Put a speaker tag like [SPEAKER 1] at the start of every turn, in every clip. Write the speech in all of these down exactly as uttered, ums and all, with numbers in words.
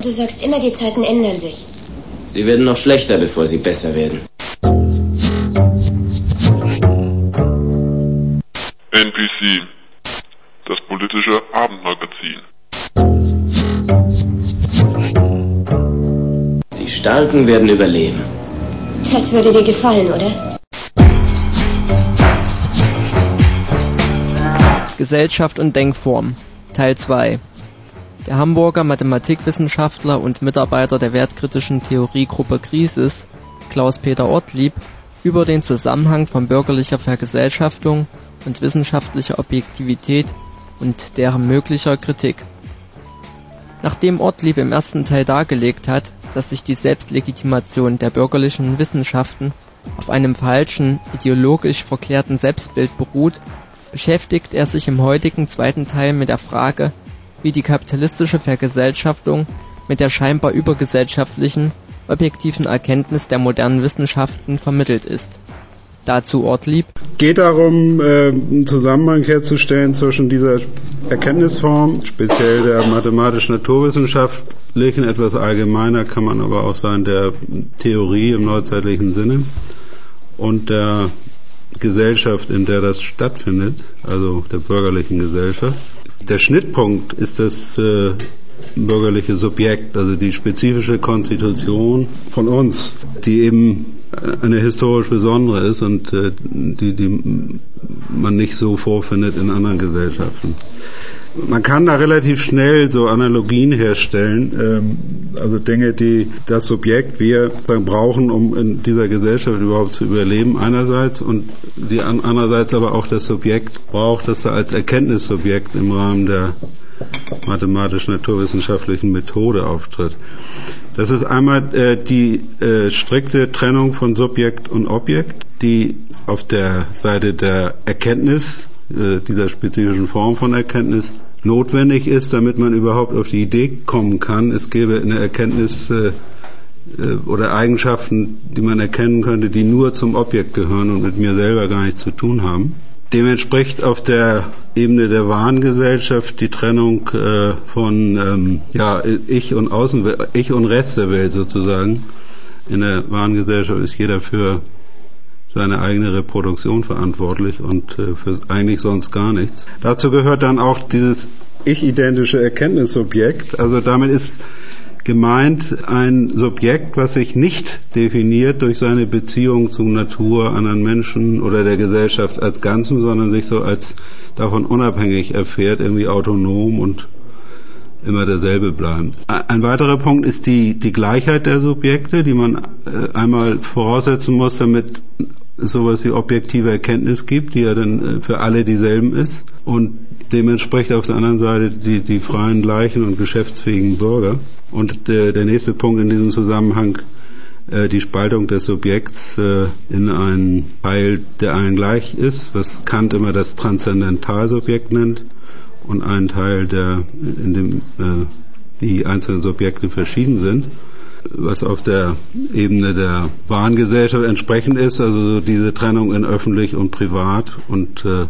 [SPEAKER 1] du sagst immer, die Zeiten ändern sich.
[SPEAKER 2] Sie werden noch schlechter, bevor sie besser werden.
[SPEAKER 3] N P C, das politische Abendmagazin.
[SPEAKER 2] Die Starken werden überleben.
[SPEAKER 1] Das würde dir gefallen, oder?
[SPEAKER 4] Gesellschaft und Denkform, Teil zwei. Der Hamburger Mathematikwissenschaftler und Mitarbeiter der wertkritischen Theoriegruppe Krisis, Klaus-Peter Ortlieb, über den Zusammenhang von bürgerlicher Vergesellschaftung und wissenschaftlicher Objektivität und deren möglicher Kritik. Nachdem Ortlieb im ersten Teil dargelegt hat, dass sich die Selbstlegitimation der bürgerlichen Wissenschaften auf einem falschen, ideologisch verklärten Selbstbild beruht, beschäftigt er sich im heutigen zweiten Teil mit der Frage, wie die kapitalistische Vergesellschaftung mit der scheinbar übergesellschaftlichen, objektiven Erkenntnis der modernen Wissenschaften vermittelt ist. Dazu Ortlieb.
[SPEAKER 5] Geht darum, äh, einen Zusammenhang herzustellen zwischen dieser Erkenntnisform, speziell der mathematisch-naturwissenschaftlichen, etwas allgemeiner kann man aber auch sagen, der Theorie im neuzeitlichen Sinne, und der Gesellschaft, in der das stattfindet, also der bürgerlichen Gesellschaft. Der Schnittpunkt ist das äh, bürgerliche Subjekt, also die spezifische Konstitution von uns, die eben eine historisch besondere ist und äh, die, die man nicht so vorfindet in anderen Gesellschaften. Man kann da relativ schnell so Analogien herstellen, ähm, also Dinge, die das Subjekt wir brauchen, um in dieser Gesellschaft überhaupt zu überleben einerseits, und die andererseits aber auch das Subjekt braucht, das da als Erkenntnissubjekt im Rahmen der mathematisch-naturwissenschaftlichen Methode auftritt. Das ist einmal äh, die äh, strikte Trennung von Subjekt und Objekt, die auf der Seite der Erkenntnis, äh, dieser spezifischen Form von Erkenntnis, notwendig ist, damit man überhaupt auf die Idee kommen kann, es gäbe eine Erkenntnis äh, oder Eigenschaften, die man erkennen könnte, die nur zum Objekt gehören und mit mir selber gar nichts zu tun haben. Dem entspricht auf der Ebene der Wahngesellschaft die Trennung äh, von ähm, ja, Ich und Außenwelt, Ich und Rest der Welt sozusagen. In der Wahngesellschaft ist jeder für seine eigene Reproduktion verantwortlich und äh, für eigentlich sonst gar nichts. Dazu gehört dann auch dieses ich-identische Erkenntnissubjekt. Also damit ist gemeint ein Subjekt, was sich nicht definiert durch seine Beziehung zur Natur, anderen Menschen oder der Gesellschaft als Ganzem, sondern sich so als davon unabhängig erfährt, irgendwie autonom und immer derselbe bleibt. Ein weiterer Punkt ist die, die Gleichheit der Subjekte, die man äh, einmal voraussetzen muss, damit es sowas wie objektive Erkenntnis gibt, die ja dann äh, für alle dieselben ist, und dementsprechend auf der anderen Seite die, die freien, gleichen und geschäftsfähigen Bürger. Und äh, der nächste Punkt in diesem Zusammenhang, äh, die Spaltung des Subjekts äh, in einen Teil, der allen gleich ist, was Kant immer das Transzendentalsubjekt nennt, und einen Teil, der in dem äh, die einzelnen Subjekte verschieden sind, was auf der Ebene der Wahngesellschaft entsprechend ist, also so diese Trennung in öffentlich und privat, und äh,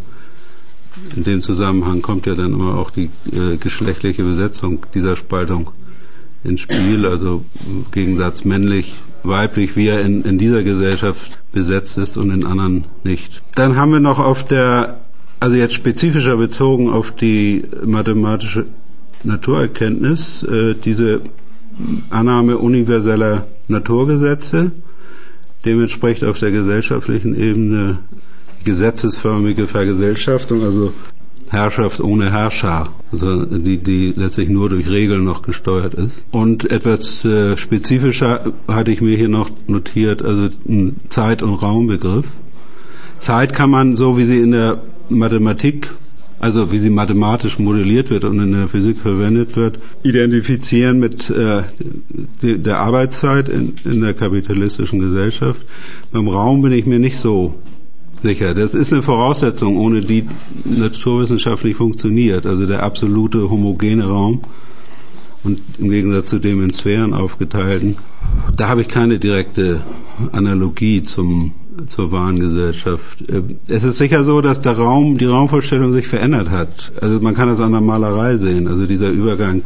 [SPEAKER 5] in dem Zusammenhang kommt ja dann immer auch die äh, geschlechtliche Besetzung dieser Spaltung ins Spiel, also im Gegensatz männlich, weiblich, wie er in, in dieser Gesellschaft besetzt ist und in anderen nicht. Dann haben wir noch auf der, also jetzt spezifischer bezogen auf die mathematische Naturerkenntnis, äh, diese Annahme universeller Naturgesetze, dementsprechend auf der gesellschaftlichen Ebene gesetzesförmige Vergesellschaftung, also Herrschaft ohne Herrscher, also die, die letztlich nur durch Regeln noch gesteuert ist. Und etwas äh, spezifischer hatte ich mir hier noch notiert, also ein Zeit- und Raumbegriff. Zeit kann man, so wie sie in der Mathematik, also wie sie mathematisch modelliert wird und in der Physik verwendet wird, identifizieren mit äh, die, der Arbeitszeit in, in der kapitalistischen Gesellschaft. Beim Raum bin ich mir nicht so sicher. Das ist eine Voraussetzung, ohne die naturwissenschaftlich funktioniert. Also der absolute homogene Raum und im Gegensatz zu dem in Sphären aufgeteilten. Da habe ich keine direkte Analogie zum zur Wahngesellschaft. Es ist sicher so, dass der Raum, die Raumvorstellung sich verändert hat. Also man kann das an der Malerei sehen. Also dieser Übergang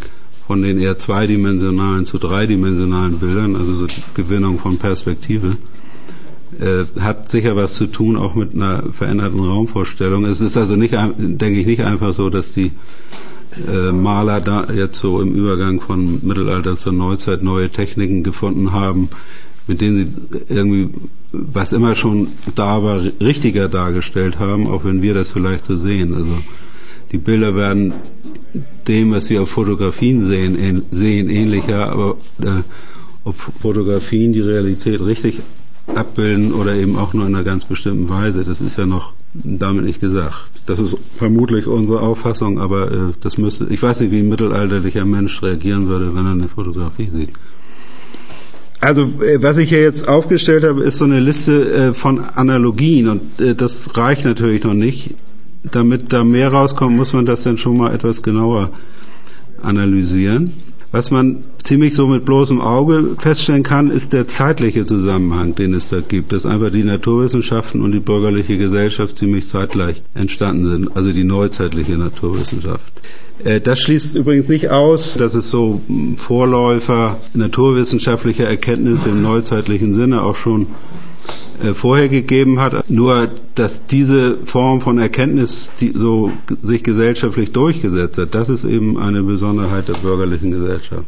[SPEAKER 5] von den eher zweidimensionalen zu dreidimensionalen Bildern, also so die Gewinnung von Perspektive. Äh, hat sicher was zu tun, auch mit einer veränderten Raumvorstellung. Es ist also nicht, denke ich, nicht einfach so, dass die äh, Maler da jetzt so im Übergang von Mittelalter zur Neuzeit neue Techniken gefunden haben, mit denen sie irgendwie, was immer schon da war, richtiger dargestellt haben, auch wenn wir das vielleicht so sehen. Also die Bilder werden dem, was wir auf Fotografien sehen, ähn, sehen ähnlicher, aber äh, ob Fotografien die Realität richtig abbilden oder eben auch nur in einer ganz bestimmten Weise, das ist ja noch damit nicht gesagt. Das ist vermutlich unsere Auffassung, aber äh, das müsste, ich weiß nicht, wie ein mittelalterlicher Mensch reagieren würde, wenn er eine Fotografie sieht. Also äh, was ich hier jetzt aufgestellt habe, ist so eine Liste äh, von Analogien und äh, das reicht natürlich noch nicht. Damit da mehr rauskommt, muss man das dann schon mal etwas genauer analysieren. Was man ziemlich so mit bloßem Auge feststellen kann, ist der zeitliche Zusammenhang, den es da gibt, dass einfach die Naturwissenschaften und die bürgerliche Gesellschaft ziemlich zeitgleich entstanden sind, also die neuzeitliche Naturwissenschaft. Das schließt übrigens nicht aus, dass es so Vorläufer naturwissenschaftlicher Erkenntnisse im neuzeitlichen Sinne auch schon vorher gegeben hat, nur dass diese Form von Erkenntnis, die so sich gesellschaftlich durchgesetzt hat, das ist eben eine Besonderheit der bürgerlichen Gesellschaft.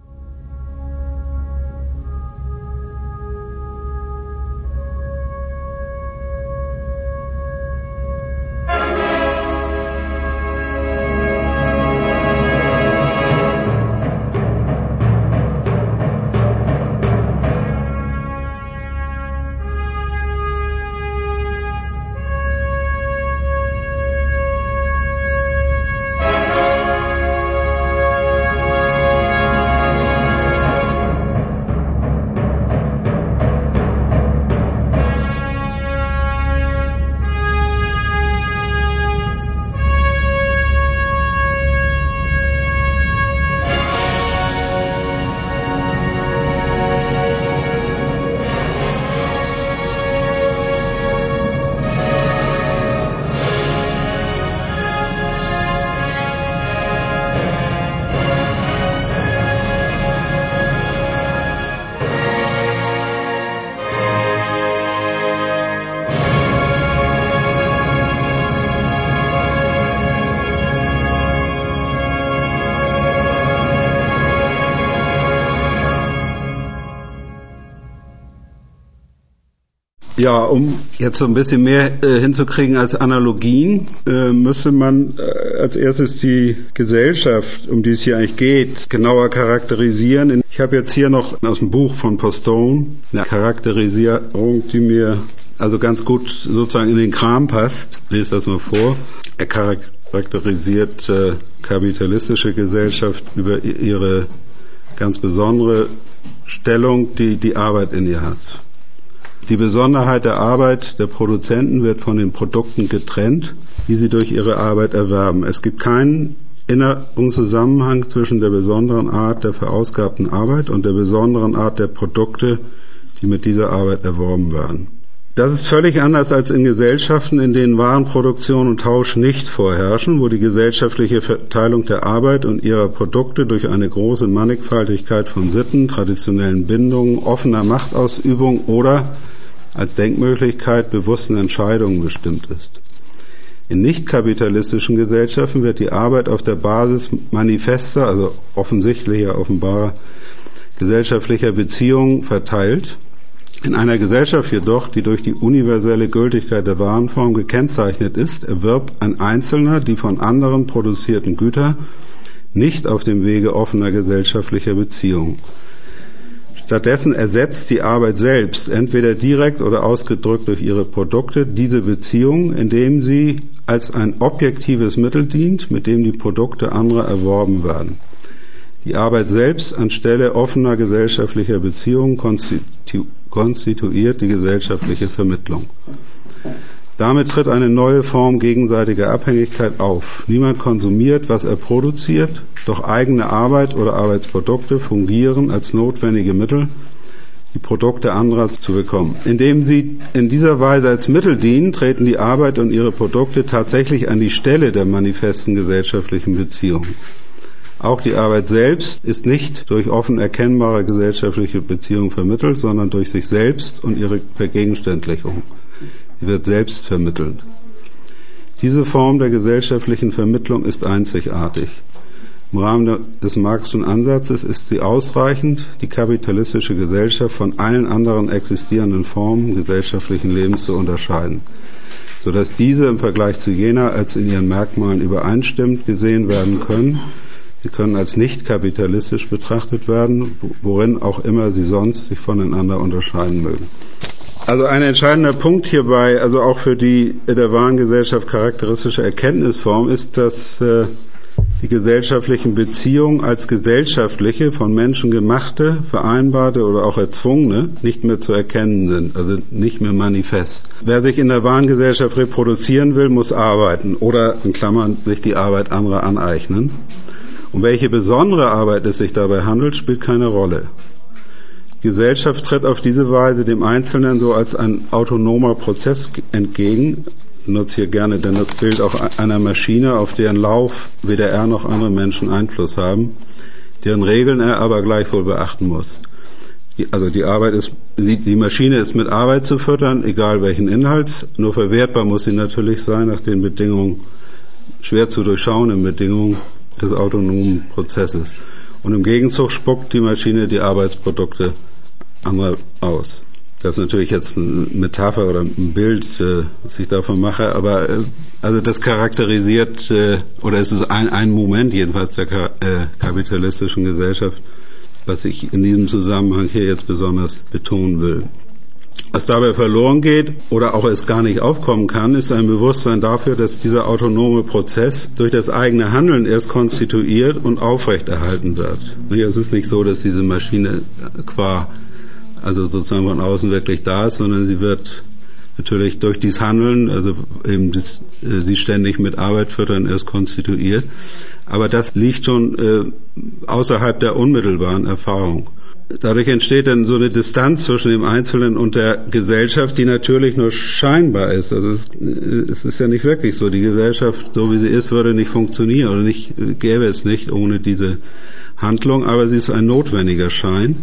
[SPEAKER 5] Ja, um jetzt so ein bisschen mehr äh, hinzukriegen als Analogien, äh, müsste man äh, als erstes die Gesellschaft, um die es hier eigentlich geht, genauer charakterisieren. Ich habe jetzt hier noch aus dem Buch von Postone eine Charakterisierung, die mir also ganz gut sozusagen in den Kram passt. Ich lese das mal vor. Er charakterisiert äh, kapitalistische Gesellschaft über ihre ganz besondere Stellung, die die Arbeit in ihr hat. Die Besonderheit der Arbeit der Produzenten wird von den Produkten getrennt, die sie durch ihre Arbeit erwerben. Es gibt keinen inneren Zusammenhang zwischen der besonderen Art der verausgabten Arbeit und der besonderen Art der Produkte, die mit dieser Arbeit erworben werden. Das ist völlig anders als in Gesellschaften, in denen Warenproduktion und Tausch nicht vorherrschen, wo die gesellschaftliche Verteilung der Arbeit und ihrer Produkte durch eine große Mannigfaltigkeit von Sitten, traditionellen Bindungen, offener Machtausübung oder als Denkmöglichkeit bewussten Entscheidungen bestimmt ist. In nicht-kapitalistischen Gesellschaften wird die Arbeit auf der Basis manifester, also offensichtlicher, offenbarer gesellschaftlicher Beziehungen verteilt. In einer Gesellschaft jedoch, die durch die universelle Gültigkeit der Warenform gekennzeichnet ist, erwirbt ein Einzelner die von anderen produzierten Güter nicht auf dem Wege offener gesellschaftlicher Beziehungen. Stattdessen ersetzt die Arbeit selbst, entweder direkt oder ausgedrückt durch ihre Produkte, diese Beziehung, indem sie als ein objektives Mittel dient, mit dem die Produkte anderer erworben werden. Die Arbeit selbst anstelle offener gesellschaftlicher Beziehungen konstitu- konstituiert die gesellschaftliche Vermittlung. Damit tritt eine neue Form gegenseitiger Abhängigkeit auf. Niemand konsumiert, was er produziert, doch eigene Arbeit oder Arbeitsprodukte fungieren als notwendige Mittel, die Produkte anderer zu bekommen. Indem sie in dieser Weise als Mittel dienen, treten die Arbeit und ihre Produkte tatsächlich an die Stelle der manifesten gesellschaftlichen Beziehungen. Auch die Arbeit selbst ist nicht durch offen erkennbare gesellschaftliche Beziehungen vermittelt, sondern durch sich selbst und ihre Vergegenständlichung. Sie wird selbst vermittelnd. Diese Form der gesellschaftlichen Vermittlung ist einzigartig. Im Rahmen des Marxischen Ansatzes ist sie ausreichend, die kapitalistische Gesellschaft von allen anderen existierenden Formen gesellschaftlichen Lebens zu unterscheiden, sodass diese im Vergleich zu jener als in ihren Merkmalen übereinstimmend gesehen werden können. Sie können als nicht kapitalistisch betrachtet werden, worin auch immer sie sonst sich voneinander unterscheiden mögen. Also ein entscheidender Punkt hierbei, also auch für die der wahren Gesellschaft charakteristische Erkenntnisform, ist, dass äh, die gesellschaftlichen Beziehungen als gesellschaftliche, von Menschen gemachte, vereinbarte oder auch erzwungene nicht mehr zu erkennen sind, also nicht mehr manifest. Wer sich in der wahren Gesellschaft reproduzieren will, muss arbeiten oder, in Klammern, sich die Arbeit anderer aneignen. Um welche besondere Arbeit es sich dabei handelt, spielt keine Rolle. Die Gesellschaft tritt auf diese Weise dem Einzelnen so als ein autonomer Prozess entgegen. Ich nutze hier gerne denn das Bild auch einer Maschine, auf deren Lauf weder er noch andere Menschen Einfluss haben, deren Regeln er aber gleichwohl beachten muss. Also die Arbeit ist, die, die Maschine ist mit Arbeit zu füttern, egal welchen Inhalt, nur verwertbar muss sie natürlich sein nach den Bedingungen, schwer zu durchschauenden Bedingungen des autonomen Prozesses. Und im Gegenzug spuckt die Maschine die Arbeitsprodukte anderer aus. Das ist natürlich jetzt eine Metapher oder ein Bild, äh, was ich davon mache, aber äh, also das charakterisiert, äh, oder es ist ein, ein Moment jedenfalls der ka- äh, kapitalistischen Gesellschaft, was ich in diesem Zusammenhang hier jetzt besonders betonen will. Was dabei verloren geht oder auch es gar nicht aufkommen kann, ist ein Bewusstsein dafür, dass dieser autonome Prozess durch das eigene Handeln erst konstituiert und aufrechterhalten wird. Es ist nicht so, dass diese Maschine qua, also sozusagen von außen wirklich da ist, sondern sie wird natürlich durch dieses Handeln, also eben das, äh, sie ständig mit Arbeit füttern, erst konstituiert. Aber das liegt schon äh, außerhalb der unmittelbaren Erfahrung. Dadurch entsteht dann so eine Distanz zwischen dem Einzelnen und der Gesellschaft, die natürlich nur scheinbar ist. Also es, es ist ja nicht wirklich so. Die Gesellschaft, so wie sie ist, würde nicht funktionieren oder nicht, gäbe es nicht ohne diese Handlung. Aber sie ist ein notwendiger Schein,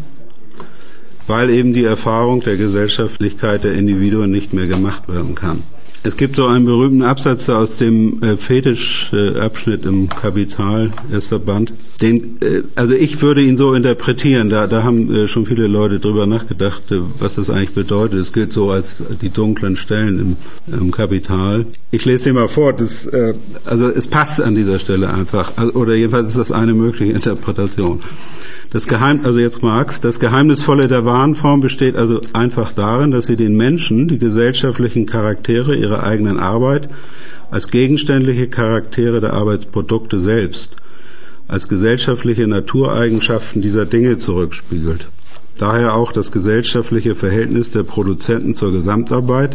[SPEAKER 5] weil eben die Erfahrung der Gesellschaftlichkeit der Individuen nicht mehr gemacht werden kann. Es gibt so einen berühmten Absatz aus dem äh, Fetisch-Abschnitt äh, im Kapital, erster Band. Den, äh, also ich würde ihn so interpretieren, da, da haben äh, schon viele Leute drüber nachgedacht, äh, was das eigentlich bedeutet. Es gilt so als die dunklen Stellen im, im Kapital. Ich lese den mal vor, das, äh, also es passt an dieser Stelle einfach, also, oder jedenfalls ist das eine mögliche Interpretation. Das Geheim, also jetzt Marx, das Geheimnisvolle der wahren Form besteht also einfach darin, dass sie den Menschen, die gesellschaftlichen Charaktere ihrer eigenen Arbeit, als gegenständliche Charaktere der Arbeitsprodukte selbst, als gesellschaftliche Natureigenschaften dieser Dinge zurückspiegelt. Daher auch das gesellschaftliche Verhältnis der Produzenten zur Gesamtarbeit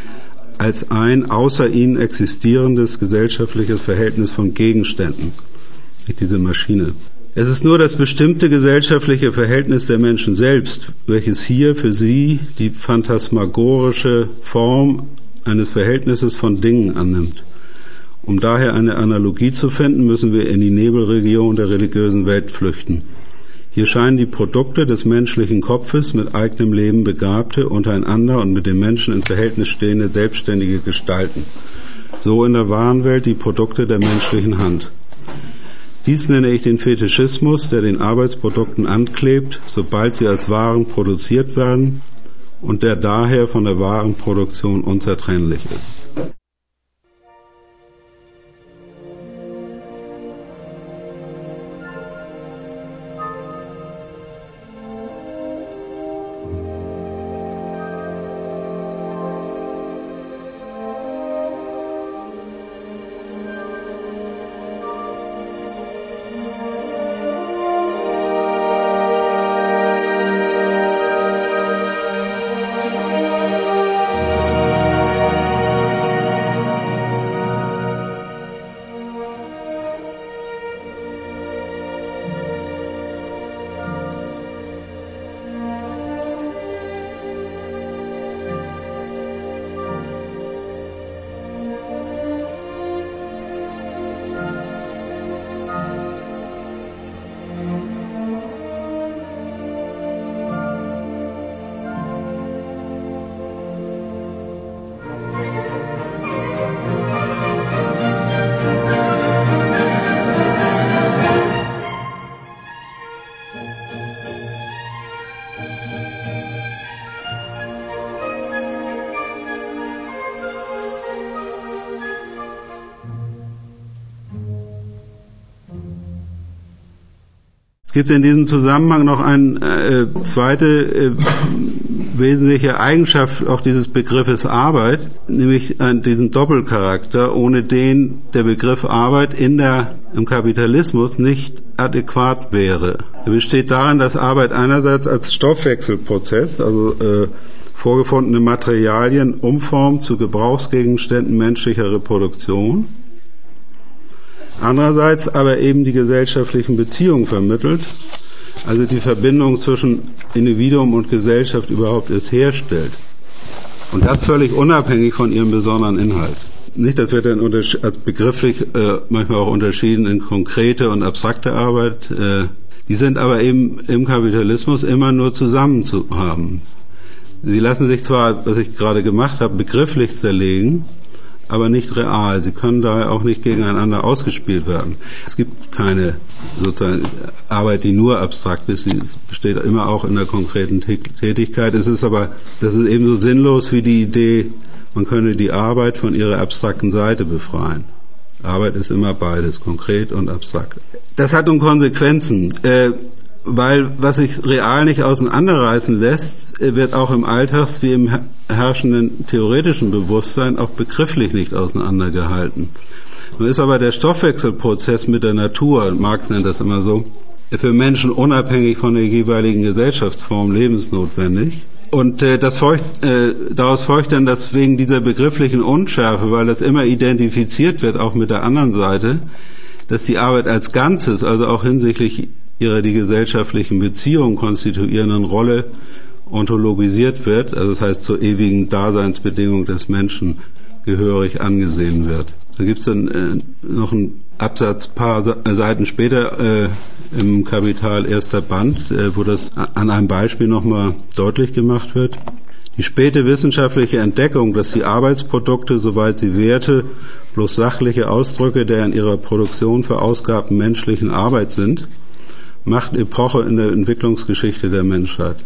[SPEAKER 5] als ein außer ihnen existierendes gesellschaftliches Verhältnis von Gegenständen, nicht diese Maschine. Es ist nur das bestimmte gesellschaftliche Verhältnis der Menschen selbst, welches hier für sie die phantasmagorische Form eines Verhältnisses von Dingen annimmt. Um daher eine Analogie zu finden, müssen wir in die Nebelregion der religiösen Welt flüchten. Hier scheinen die Produkte des menschlichen Kopfes mit eigenem Leben begabte, untereinander und mit dem Menschen in Verhältnis stehende selbstständige Gestalten. So in der wahren Welt die Produkte der menschlichen Hand. Dies nenne ich den Fetischismus, der den Arbeitsprodukten anklebt, sobald sie als Waren produziert werden und der daher von der Warenproduktion unzertrennlich ist. gibt in diesem Zusammenhang noch eine äh, zweite äh, wesentliche Eigenschaft auch dieses Begriffes Arbeit, nämlich äh, diesen Doppelcharakter, ohne den der Begriff Arbeit in der, im Kapitalismus nicht adäquat wäre. Er besteht darin, dass Arbeit einerseits als Stoffwechselprozess, also äh, vorgefundene Materialien umformt zu Gebrauchsgegenständen menschlicher Reproduktion, andererseits aber eben die gesellschaftlichen Beziehungen vermittelt, also die Verbindung zwischen Individuum und Gesellschaft überhaupt erst herstellt. Und das völlig unabhängig von ihrem besonderen Inhalt. Nicht, das wird dann als begrifflich äh, manchmal auch unterschieden in konkrete und abstrakte Arbeit. Äh, die sind aber eben im Kapitalismus immer nur zusammen zu haben. Sie lassen sich zwar, was ich gerade gemacht habe, begrifflich zerlegen, aber nicht real. Sie können daher auch nicht gegeneinander ausgespielt werden. Es gibt keine sozusagen Arbeit, die nur abstrakt ist. Sie besteht immer auch in der konkreten Tätigkeit. Es ist aber, das ist ebenso sinnlos wie die Idee, man könne die Arbeit von ihrer abstrakten Seite befreien. Arbeit ist immer beides, konkret und abstrakt. Das hat nun Konsequenzen, äh, weil was sich real nicht auseinanderreißen lässt, wird auch im Alltags wie im herrschenden theoretischen Bewusstsein auch begrifflich nicht auseinandergehalten. Nun ist aber der Stoffwechselprozess mit der Natur, Marx nennt das immer so, für Menschen unabhängig von der jeweiligen Gesellschaftsform lebensnotwendig. Und äh, das folgt, äh, daraus folgt dann, dass wegen dieser begrifflichen Unschärfe, weil das immer identifiziert wird, auch mit der anderen Seite, dass die Arbeit als Ganzes, also auch hinsichtlich ihrer die gesellschaftlichen Beziehungen konstituierenden Rolle ontologisiert wird, also das heißt zur ewigen Daseinsbedingung des Menschen gehörig angesehen wird. Da gibt es dann äh, noch einen Absatz, paar Seiten später äh, im Kapital erster Band, äh, wo das an einem Beispiel nochmal deutlich gemacht wird. Die späte wissenschaftliche Entdeckung, dass die Arbeitsprodukte, soweit sie Werte, bloß sachliche Ausdrücke der in ihrer Produktion verausgabten menschlichen Arbeit sind, macht Epoche in der Entwicklungsgeschichte der Menschheit,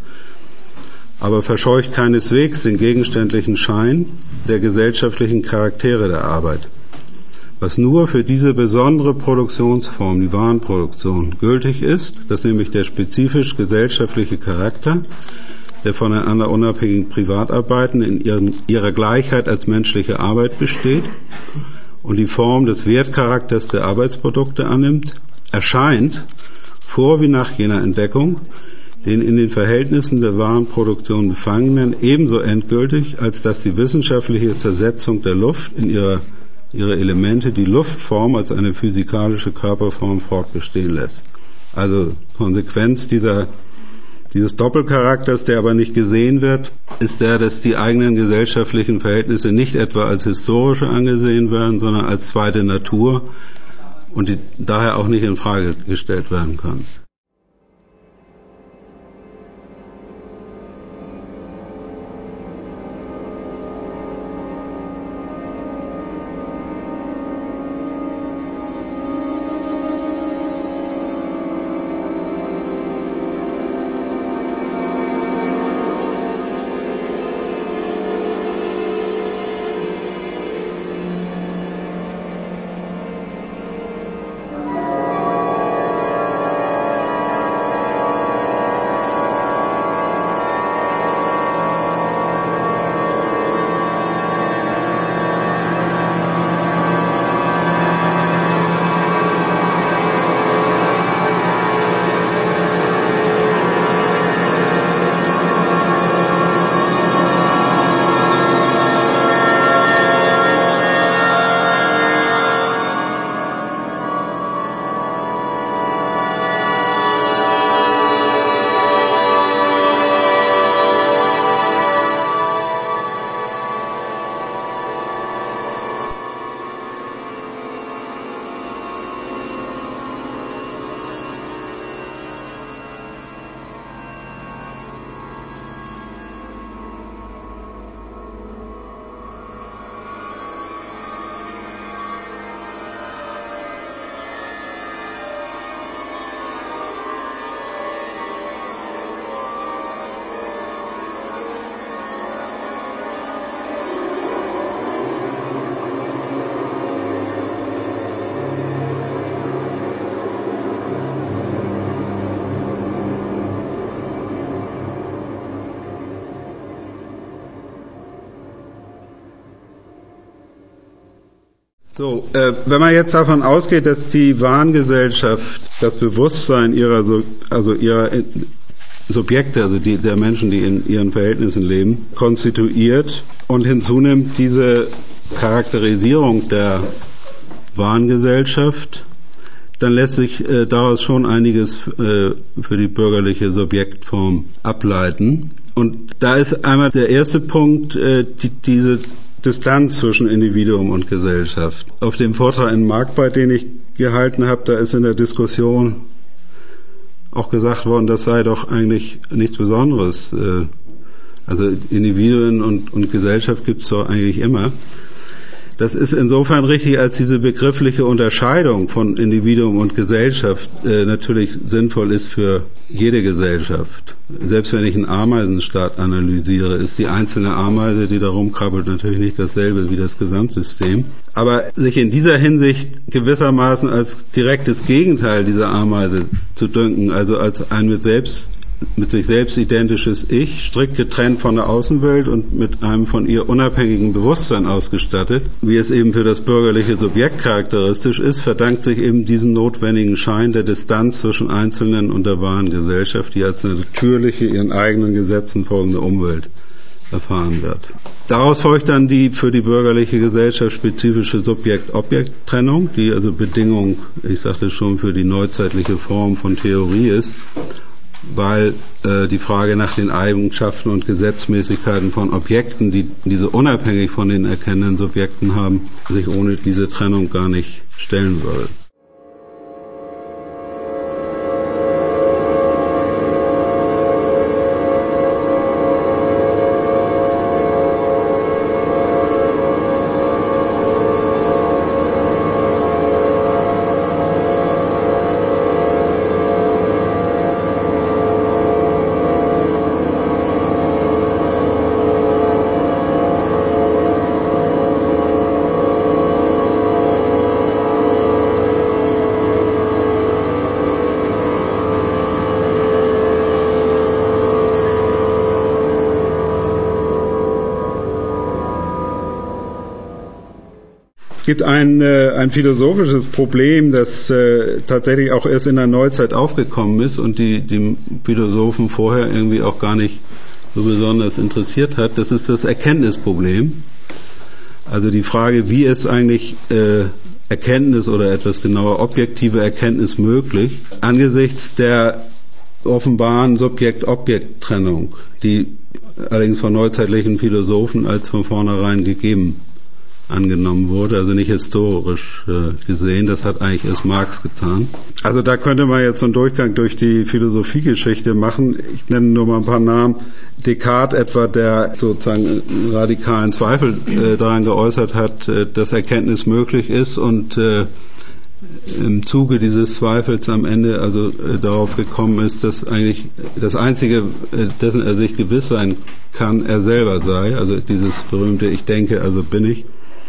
[SPEAKER 5] aber verscheucht keineswegs den gegenständlichen Schein der gesellschaftlichen Charaktere der Arbeit. Was nur für diese besondere Produktionsform, die Warenproduktion, gültig ist, dass nämlich der spezifisch gesellschaftliche Charakter der voneinander unabhängigen Privatarbeiten in ihren, ihrer Gleichheit als menschliche Arbeit besteht und die Form des Wertcharakters der Arbeitsprodukte annimmt, erscheint vor wie nach jener Entdeckung den in den Verhältnissen der Warenproduktion Befangenen ebenso endgültig, als dass die wissenschaftliche Zersetzung der Luft in ihrer, ihre Elemente die Luftform als eine physikalische Körperform fortbestehen lässt. Also Konsequenz dieser, dieses Doppelcharakters, der aber nicht gesehen wird, ist der, dass die eigenen gesellschaftlichen Verhältnisse nicht etwa als historische angesehen werden, sondern als zweite Natur, und die daher auch nicht in Frage gestellt werden können. So, äh, wenn man jetzt davon ausgeht, dass die Wahngesellschaft das Bewusstsein ihrer, so, also ihrer Subjekte, also die, der Menschen, die in ihren Verhältnissen leben, konstituiert und hinzunimmt diese Charakterisierung der Wahngesellschaft, dann lässt sich äh, daraus schon einiges äh, für die bürgerliche Subjektform ableiten. Und da ist einmal der erste Punkt, äh, die, diese Distanz zwischen Individuum und Gesellschaft. Auf dem Vortrag in Marktbreit, den ich gehalten habe, da ist in der Diskussion auch gesagt worden, das sei doch eigentlich nichts Besonderes. Äh, also Individuen und, und Gesellschaft gibt es doch eigentlich immer. Das ist insofern richtig, als diese begriffliche Unterscheidung von Individuum und Gesellschaft äh, natürlich sinnvoll ist für jede Gesellschaft. Selbst wenn ich einen Ameisenstaat analysiere, ist die einzelne Ameise, die da rumkrabbelt, natürlich nicht dasselbe wie das Gesamtsystem. Aber sich in dieser Hinsicht gewissermaßen als direktes Gegenteil dieser Ameise zu dünken, also als ein mit selbst mit sich selbst identisches Ich, strikt getrennt von der Außenwelt und mit einem von ihr unabhängigen Bewusstsein ausgestattet, wie es eben für das bürgerliche Subjekt charakteristisch ist, verdankt sich eben diesen notwendigen Schein der Distanz zwischen Einzelnen und der wahren Gesellschaft, die als eine natürliche, ihren eigenen Gesetzen folgende Umwelt erfahren wird. Daraus folgt dann die für die bürgerliche Gesellschaft spezifische Subjekt-Objekt-Trennung, die also Bedingung, ich sagte schon, für die neuzeitliche Form von Theorie ist, weil äh, die Frage nach den Eigenschaften und Gesetzmäßigkeiten von Objekten, die diese unabhängig von den erkennenden Subjekten haben, sich ohne diese Trennung gar nicht stellen würde. Es gibt ein, äh, ein philosophisches Problem, das äh, tatsächlich auch erst in der Neuzeit aufgekommen ist und die, die Philosophen vorher irgendwie auch gar nicht so besonders interessiert hat. Das ist das Erkenntnisproblem. Also die Frage, wie ist eigentlich äh, Erkenntnis oder etwas genauer objektive Erkenntnis möglich angesichts der offenbaren Subjekt-Objekt-Trennung, die allerdings von neuzeitlichen Philosophen als von vornherein gegeben angenommen wurde, also nicht historisch äh, gesehen, das hat eigentlich erst Marx getan. Also da könnte man jetzt so einen Durchgang durch die Philosophiegeschichte machen. Ich nenne nur mal ein paar Namen. Descartes etwa, der sozusagen radikalen Zweifel äh, daran geäußert hat, äh, dass Erkenntnis möglich ist und äh, im Zuge dieses Zweifels am Ende also äh, darauf gekommen ist, dass eigentlich das Einzige, äh, dessen er sich gewiss sein kann, er selber sei, also dieses berühmte Ich denke, also bin ich.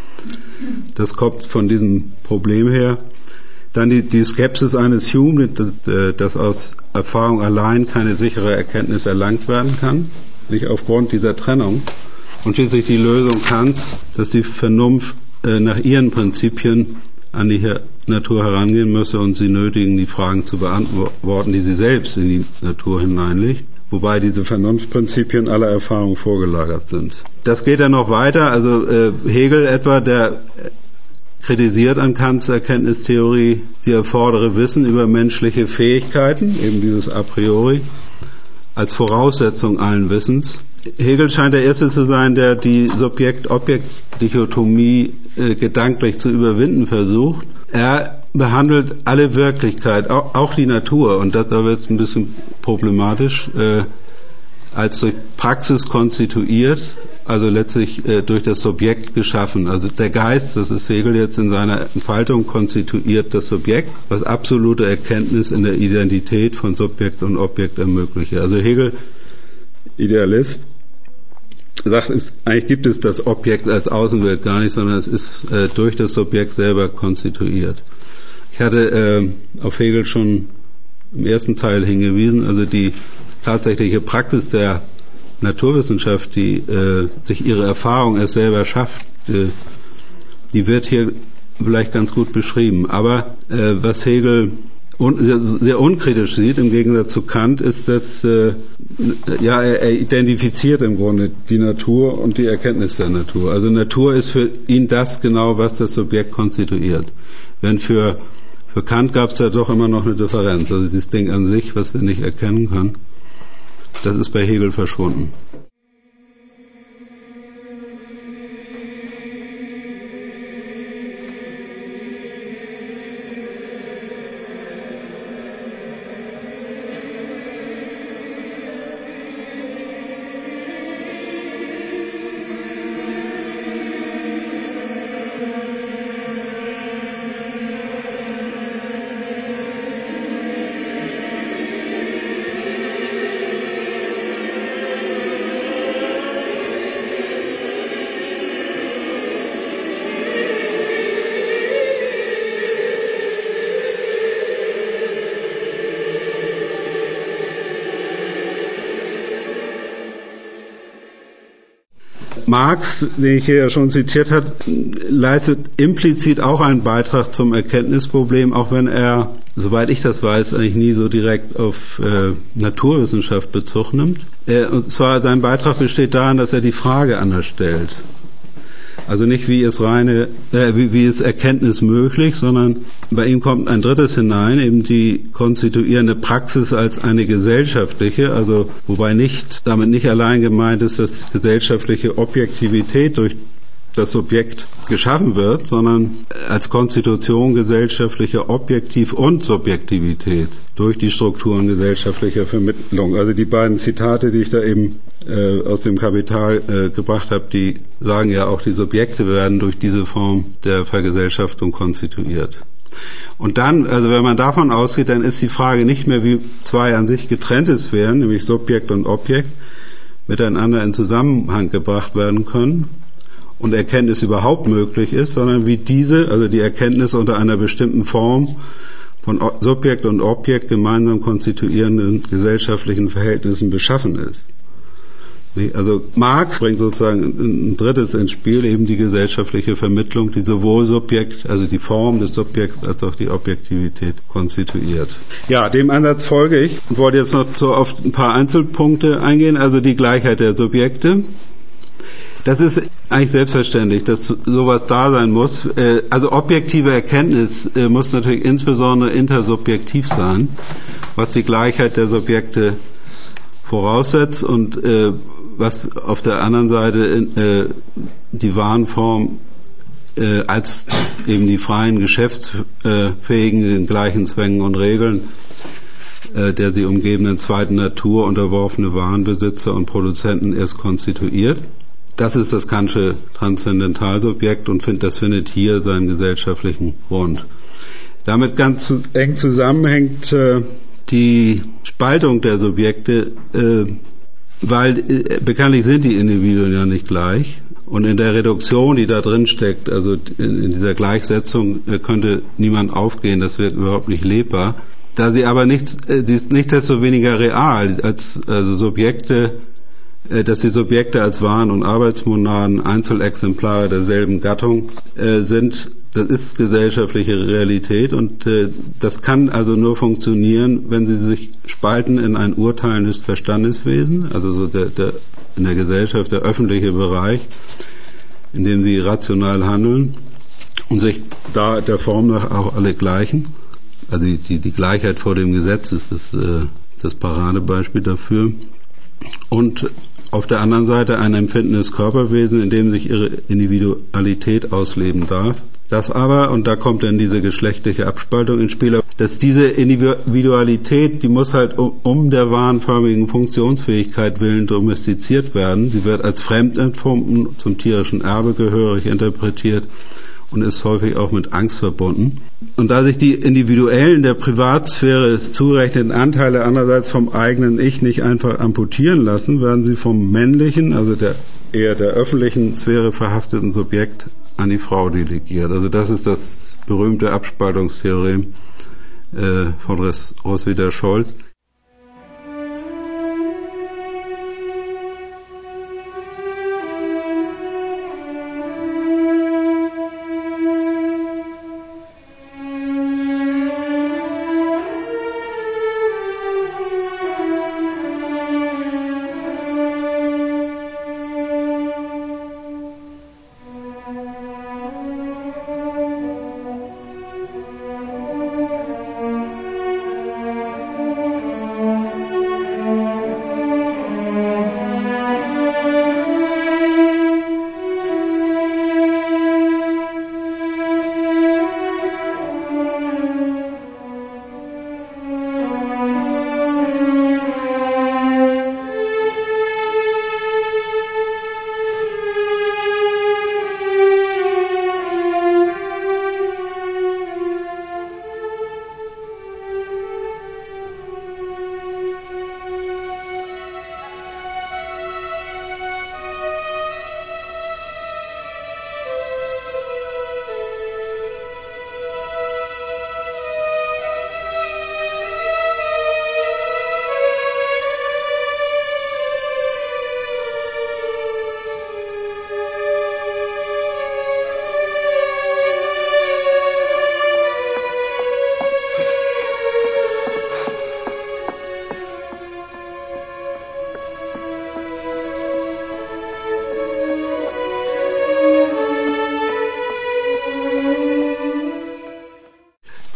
[SPEAKER 5] Das kommt von diesem Problem her. Dann die, die Skepsis eines Hume, dass, dass aus Erfahrung allein keine sichere Erkenntnis erlangt werden kann, nicht aufgrund dieser Trennung. Und schließlich die Lösung Kants, dass die Vernunft äh, nach ihren Prinzipien an die Natur herangehen müsse und sie nötigen, die Fragen zu beantworten, die sie selbst in die Natur hineinlegt. Wobei diese Vernunftprinzipien aller Erfahrung vorgelagert sind. Das geht dann noch weiter, also äh, Hegel etwa, der kritisiert an Kants Erkenntnistheorie, sie erfordere Wissen über menschliche Fähigkeiten, eben dieses a priori, als Voraussetzung allen Wissens. Hegel scheint der Erste zu sein, der die Subjekt-Objekt-Dichotomie äh, gedanklich zu überwinden versucht. Er behandelt alle Wirklichkeit, auch, auch die Natur, und da, da wird es ein bisschen problematisch, äh, als durch Praxis konstituiert, also letztlich äh, durch das Subjekt geschaffen. Also der Geist, das ist Hegel jetzt in seiner Entfaltung, konstituiert das Subjekt, was absolute Erkenntnis in der Identität von Subjekt und Objekt ermögliche. Also Hegel, Idealist, sagt, es, eigentlich gibt es das Objekt als Außenwelt gar nicht, sondern es ist äh, durch das Subjekt selber konstituiert. Ich hatte äh, auf Hegel schon im ersten Teil hingewiesen, also die tatsächliche Praxis der Naturwissenschaft, die äh, sich ihre Erfahrung erst selber schafft, äh, die wird hier vielleicht ganz gut beschrieben. Aber äh, was Hegel un, sehr, sehr unkritisch sieht, im Gegensatz zu Kant, ist, dass äh, ja, er, er identifiziert im Grunde die Natur und die Erkenntnis der Natur. Also Natur ist für ihn das genau, was das Subjekt konstituiert. Wenn für, für Kant gab es ja doch immer noch eine Differenz. Also das Ding an sich, was wir nicht erkennen können, das ist bei Hegel verschwunden. Marx, den ich hier ja schon zitiert habe, leistet implizit auch einen Beitrag zum Erkenntnisproblem, auch wenn er, soweit ich das weiß, eigentlich nie so direkt auf äh, Naturwissenschaft Bezug nimmt. Äh, und zwar sein Beitrag besteht darin, dass er die Frage anders stellt. Also nicht wie ist reine, äh, wie, wie ist Erkenntnis möglich, sondern bei ihm kommt ein drittes hinein, eben die konstituierende Praxis als eine gesellschaftliche, also wobei nicht, damit nicht allein gemeint ist, dass gesellschaftliche Objektivität durch das Subjekt geschaffen wird, sondern als Konstitution gesellschaftlicher Objektiv- und Subjektivität durch die Strukturen gesellschaftlicher Vermittlung. Also die beiden Zitate, die ich da eben äh, aus dem Kapital äh, gebracht habe, die sagen ja auch, die Subjekte werden durch diese Form der Vergesellschaftung konstituiert. Und dann, also wenn man davon ausgeht, dann ist die Frage nicht mehr, wie zwei an sich getrennte Sphären, nämlich Subjekt und Objekt, miteinander in Zusammenhang gebracht werden können und Erkenntnis überhaupt möglich ist, sondern wie diese, also die Erkenntnis unter einer bestimmten Form von Subjekt und Objekt gemeinsam konstituierenden gesellschaftlichen Verhältnissen beschaffen ist. Also Marx bringt sozusagen ein drittes ins Spiel, eben die gesellschaftliche Vermittlung, die sowohl Subjekt, also die Form des Subjekts, als auch die Objektivität konstituiert. Ja, dem Ansatz folge ich und wollte jetzt noch so auf ein paar Einzelpunkte eingehen, also die Gleichheit der Subjekte. Das ist eigentlich selbstverständlich, dass sowas da sein muss. Also objektive Erkenntnis muss natürlich insbesondere intersubjektiv sein, was die Gleichheit der Subjekte voraussetzt und äh, was auf der anderen Seite äh, die Warenform äh, als eben die freien Geschäftsfähigen, den gleichen Zwängen und Regeln äh, der sie umgebenden zweiten Natur unterworfene Warenbesitzer und Produzenten erst konstituiert. Das ist das Kantsche Transzendentalsubjekt und find, das findet hier seinen gesellschaftlichen Grund. Damit ganz eng zusammenhängt äh, die Spaltung der Subjekte, äh, weil äh, bekanntlich sind die Individuen ja nicht gleich und in der Reduktion, die da drin steckt, also in, in dieser Gleichsetzung äh, könnte niemand aufgehen, das wird überhaupt nicht lebbar. Da sie aber nichts, äh, sie ist nichtsdestoweniger real, als also Subjekte, äh, dass die Subjekte als Waren- und Arbeitsmonaden Einzelexemplare derselben Gattung äh, sind. Das ist gesellschaftliche Realität und äh, das kann also nur funktionieren, wenn sie sich spalten in ein urteilendes Verstandeswesen, also so der, der, in der Gesellschaft der öffentliche Bereich, in dem sie rational handeln und sich da der Form nach auch alle gleichen. Also die, die, die Gleichheit vor dem Gesetz ist das, äh, das Paradebeispiel dafür. Und auf der anderen Seite ein empfindendes Körperwesen, in dem sich ihre Individualität ausleben darf. Das aber, und da kommt dann diese geschlechtliche Abspaltung ins Spiel, dass diese Individualität, die muss halt um, um der warenförmigen Funktionsfähigkeit willen domestiziert werden. Sie wird als fremd empfunden, zum tierischen Erbe gehörig interpretiert und ist häufig auch mit Angst verbunden. Und da sich die individuellen, der Privatsphäre zurechnenden Anteile andererseits vom eigenen Ich nicht einfach amputieren lassen, werden sie vom männlichen, also der eher der öffentlichen Sphäre verhafteten Subjekt an die Frau delegiert. Also das ist das berühmte Abspaltungstheorem äh, von Roswitha-Scholz.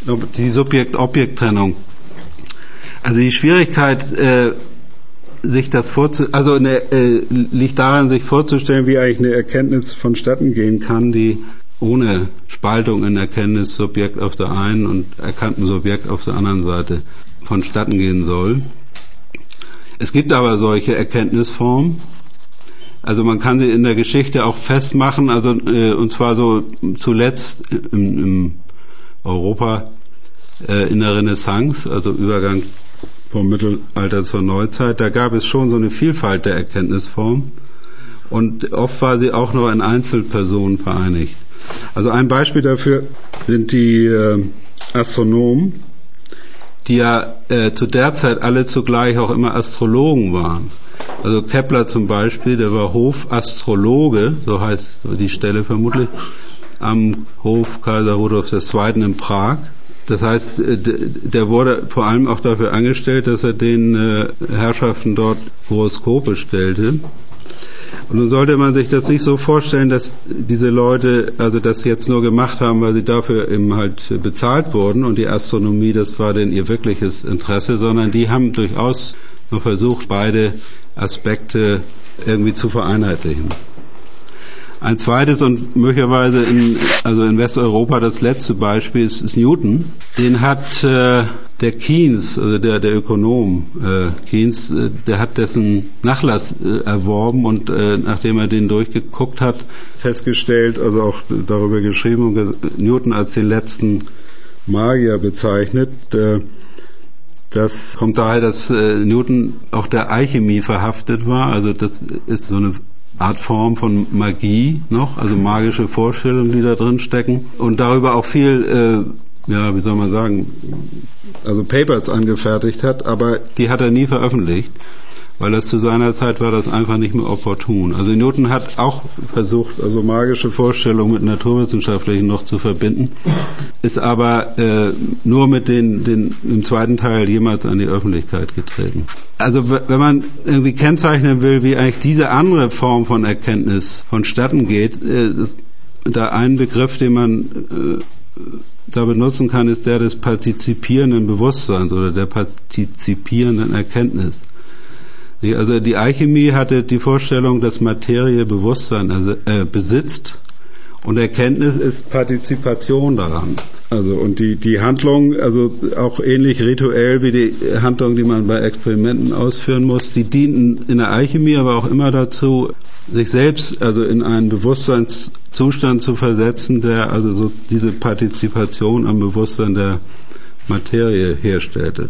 [SPEAKER 5] die Subjekt-Objekt-Trennung. Also die Schwierigkeit, äh, sich das vorzu, also eine, äh, liegt daran, sich vorzustellen, wie eigentlich eine Erkenntnis vonstatten gehen kann, die ohne Spaltung in Erkenntnis Subjekt auf der einen und erkannten Subjekt auf der anderen Seite vonstatten gehen soll. Es gibt aber solche Erkenntnisformen. Also man kann sie in der Geschichte auch festmachen, also äh, und zwar so zuletzt im, im Europa äh, in der Renaissance, also Übergang vom Mittelalter zur Neuzeit. Da gab es schon so eine Vielfalt der Erkenntnisformen und oft war sie auch nur in Einzelpersonen vereinigt. Also ein Beispiel dafür sind die äh, Astronomen, die ja äh, zu der Zeit alle zugleich auch immer Astrologen waren. Also Kepler zum Beispiel, der war Hofastrologe, so heißt die Stelle vermutlich, am Hof Kaiser Rudolf der Zweite in Prag. Das heißt, der wurde vor allem auch dafür angestellt, dass er den äh, Herrschaften dort Horoskope stellte. Und nun sollte man sich das nicht so vorstellen, dass diese Leute also das jetzt nur gemacht haben, weil sie dafür eben halt bezahlt wurden und die Astronomie, das war denn ihr wirkliches Interesse, sondern die haben durchaus nur versucht, beide Aspekte irgendwie zu vereinheitlichen. Ein zweites und möglicherweise in, also in Westeuropa das letzte Beispiel ist, ist Newton. Den hat äh, der Keynes, also der, der Ökonom äh, Keynes, äh, der hat dessen Nachlass äh, erworben und äh, nachdem er den durchgeguckt hat, festgestellt, also auch darüber geschrieben und Newton als den letzten Magier bezeichnet. Äh, das kommt daher, dass äh, Newton auch der Alchemie verhaftet war, also das ist so eine Art Form von Magie noch, also magische Vorstellungen, die da drin stecken und darüber auch viel, äh, ja, wie soll man sagen, also Papers angefertigt hat, aber die hat er nie veröffentlicht, weil das zu seiner Zeit war das einfach nicht mehr opportun. Also Newton hat auch versucht, also magische Vorstellungen mit naturwissenschaftlichen noch zu verbinden, ist aber äh, nur mit den, den im zweiten Teil jemals an die Öffentlichkeit getreten. Also wenn man irgendwie kennzeichnen will, wie eigentlich diese andere Form von Erkenntnis vonstatten geht, äh, ist da ein Begriff, den man äh, da benutzen kann, ist der des partizipierenden Bewusstseins oder der partizipierenden Erkenntnis. Also die Alchemie hatte die Vorstellung, dass Materie Bewusstsein äh, besitzt und Erkenntnis ist Partizipation daran. Also und die die Handlung, also auch ähnlich rituell wie die Handlung, die man bei Experimenten ausführen muss, die dienten in der Alchemie aber auch immer dazu, sich selbst also in einen Bewusstseinszustand zu versetzen, der also so diese Partizipation am Bewusstsein der Materie herstellte.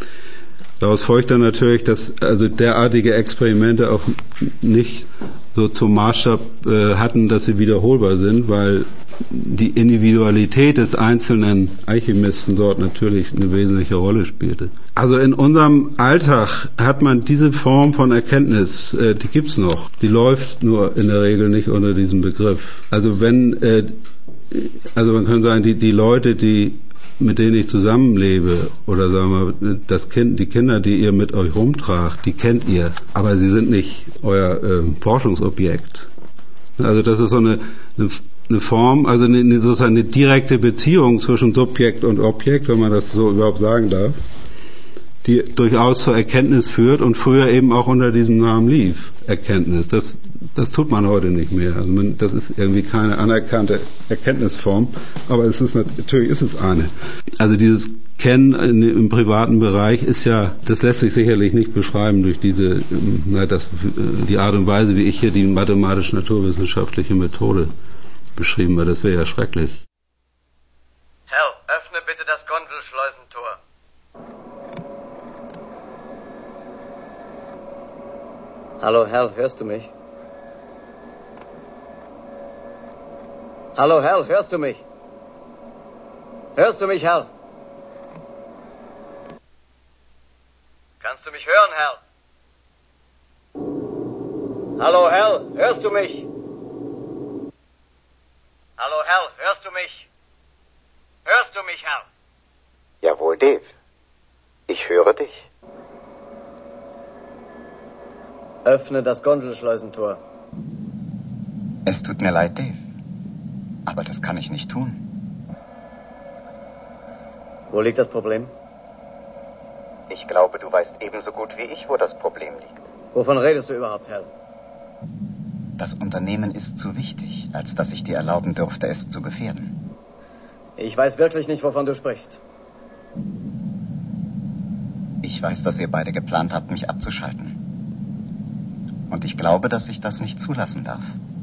[SPEAKER 5] Daraus folgt dann natürlich, dass also derartige Experimente auch nicht so zum Maßstab äh, hatten, dass sie wiederholbar sind, weil die Individualität des einzelnen Alchemisten dort natürlich eine wesentliche Rolle spielte. Also in unserem Alltag hat man diese Form von Erkenntnis, äh, die gibt's noch. Die läuft nur in der Regel nicht unter diesem Begriff. Also wenn, äh, also man kann sagen, die, die Leute, die mit denen ich zusammenlebe, oder sagen wir, das Kind, die Kinder, die ihr mit euch rumtragt, die kennt ihr, aber sie sind nicht euer äh, Forschungsobjekt. Also das ist so eine, eine, eine Form, also eine, sozusagen eine direkte Beziehung zwischen Subjekt und Objekt, wenn man das so überhaupt sagen darf, die durchaus zur Erkenntnis führt und früher eben auch unter diesem Namen lief, Erkenntnis. Das, das tut man heute nicht mehr. Also man, das ist irgendwie keine anerkannte Erkenntnisform, aber es ist natürlich ist es eine. Also dieses Kennen in, im privaten Bereich ist ja, das lässt sich sicherlich nicht beschreiben durch diese, na, das, die Art und Weise, wie ich hier die mathematisch-naturwissenschaftliche Methode beschrieben habe. Das wäre ja schrecklich.
[SPEAKER 6] Hal, öffne bitte das Gondelschleusentor. Hallo, Hal, hörst du mich? Hallo, Hal, hörst du mich? Hörst du mich, Hal? Kannst du mich hören, Hal? Hallo, Hal, hörst du mich? Hallo, Hal, hörst du mich? Hörst du mich, Hal?
[SPEAKER 7] Jawohl, Dave. Ich höre dich.
[SPEAKER 6] Öffne das Gondelschleusentor.
[SPEAKER 7] Es tut mir leid, Dave. Aber das kann ich nicht tun.
[SPEAKER 6] Wo liegt das Problem?
[SPEAKER 7] Ich glaube, du weißt ebenso gut wie ich, wo das Problem liegt.
[SPEAKER 6] Wovon redest du überhaupt, Hal?
[SPEAKER 7] Das Unternehmen ist zu wichtig, als dass ich dir erlauben dürfte, es zu gefährden.
[SPEAKER 6] Ich weiß wirklich nicht, wovon du sprichst.
[SPEAKER 7] Ich weiß, dass ihr beide geplant habt, mich abzuschalten. Und ich glaube, dass ich das nicht zulassen darf.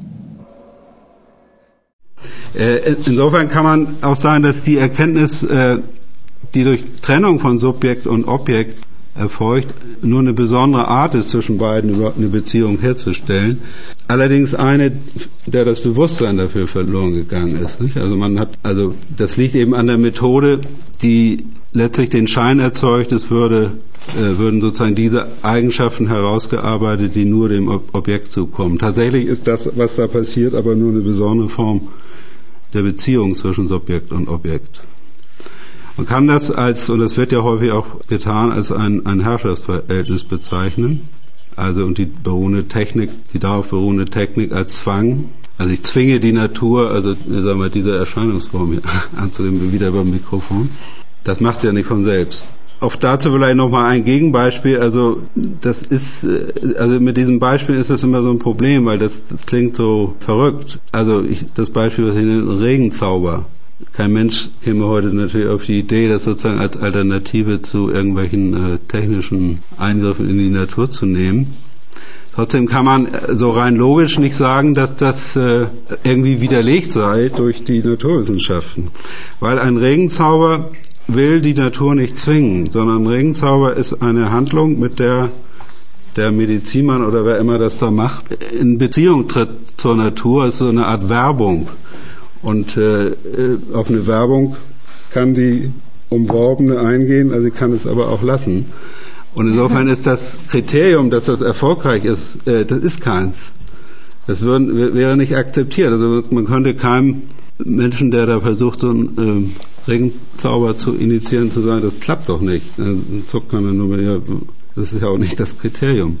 [SPEAKER 5] Insofern kann man auch sagen, dass die Erkenntnis, die durch Trennung von Subjekt und Objekt erfolgt, nur eine besondere Art ist, zwischen beiden überhaupt eine Beziehung herzustellen. Allerdings eine, der das Bewusstsein dafür verloren gegangen ist. Nicht? Also man hat, also das liegt eben an der Methode, die letztlich den Schein erzeugt, es würde, äh, würden sozusagen diese Eigenschaften herausgearbeitet, die nur dem Ob- Objekt zukommen. Tatsächlich ist das, was da passiert, aber nur eine besondere Form der Beziehung zwischen Subjekt und Objekt. Man kann das als, und das wird ja häufig auch getan, als ein, ein Herrschaftsverhältnis bezeichnen. Also, und die beruhende Technik, die darauf beruhende Technik als Zwang. Also ich zwinge die Natur, also sagen wir, diese Erscheinungsform hier anzunehmen, wieder beim Mikrofon. Das macht sie ja nicht von selbst. Auch dazu vielleicht nochmal ein Gegenbeispiel. Also das ist, also mit diesem Beispiel ist das immer so ein Problem, weil das, das klingt so verrückt. Also ich, das Beispiel, was ich nenne, Regenzauber. Kein Mensch käme heute natürlich auf die Idee, das sozusagen als Alternative zu irgendwelchen äh, technischen Eingriffen in die Natur zu nehmen. Trotzdem kann man so rein logisch nicht sagen, dass das äh, irgendwie widerlegt sei durch die Naturwissenschaften. Weil ein Regenzauber will die Natur nicht zwingen, sondern ein Regenzauber ist eine Handlung, mit der der Medizinmann oder wer immer das da macht, in Beziehung tritt zur Natur, ist so eine Art Werbung. Und äh, auf eine Werbung kann die Umworbene eingehen, also sie kann es aber auch lassen. Und insofern ist das Kriterium, dass das erfolgreich ist, äh, das ist keins. Das würden, wäre nicht akzeptiert. Also man könnte keinem Menschen, der da versucht, so einen äh, Regenzauber zu initiieren, zu sagen, das klappt doch nicht. Dann zuckt man dann nur mit, ja, das ist ja auch nicht das Kriterium.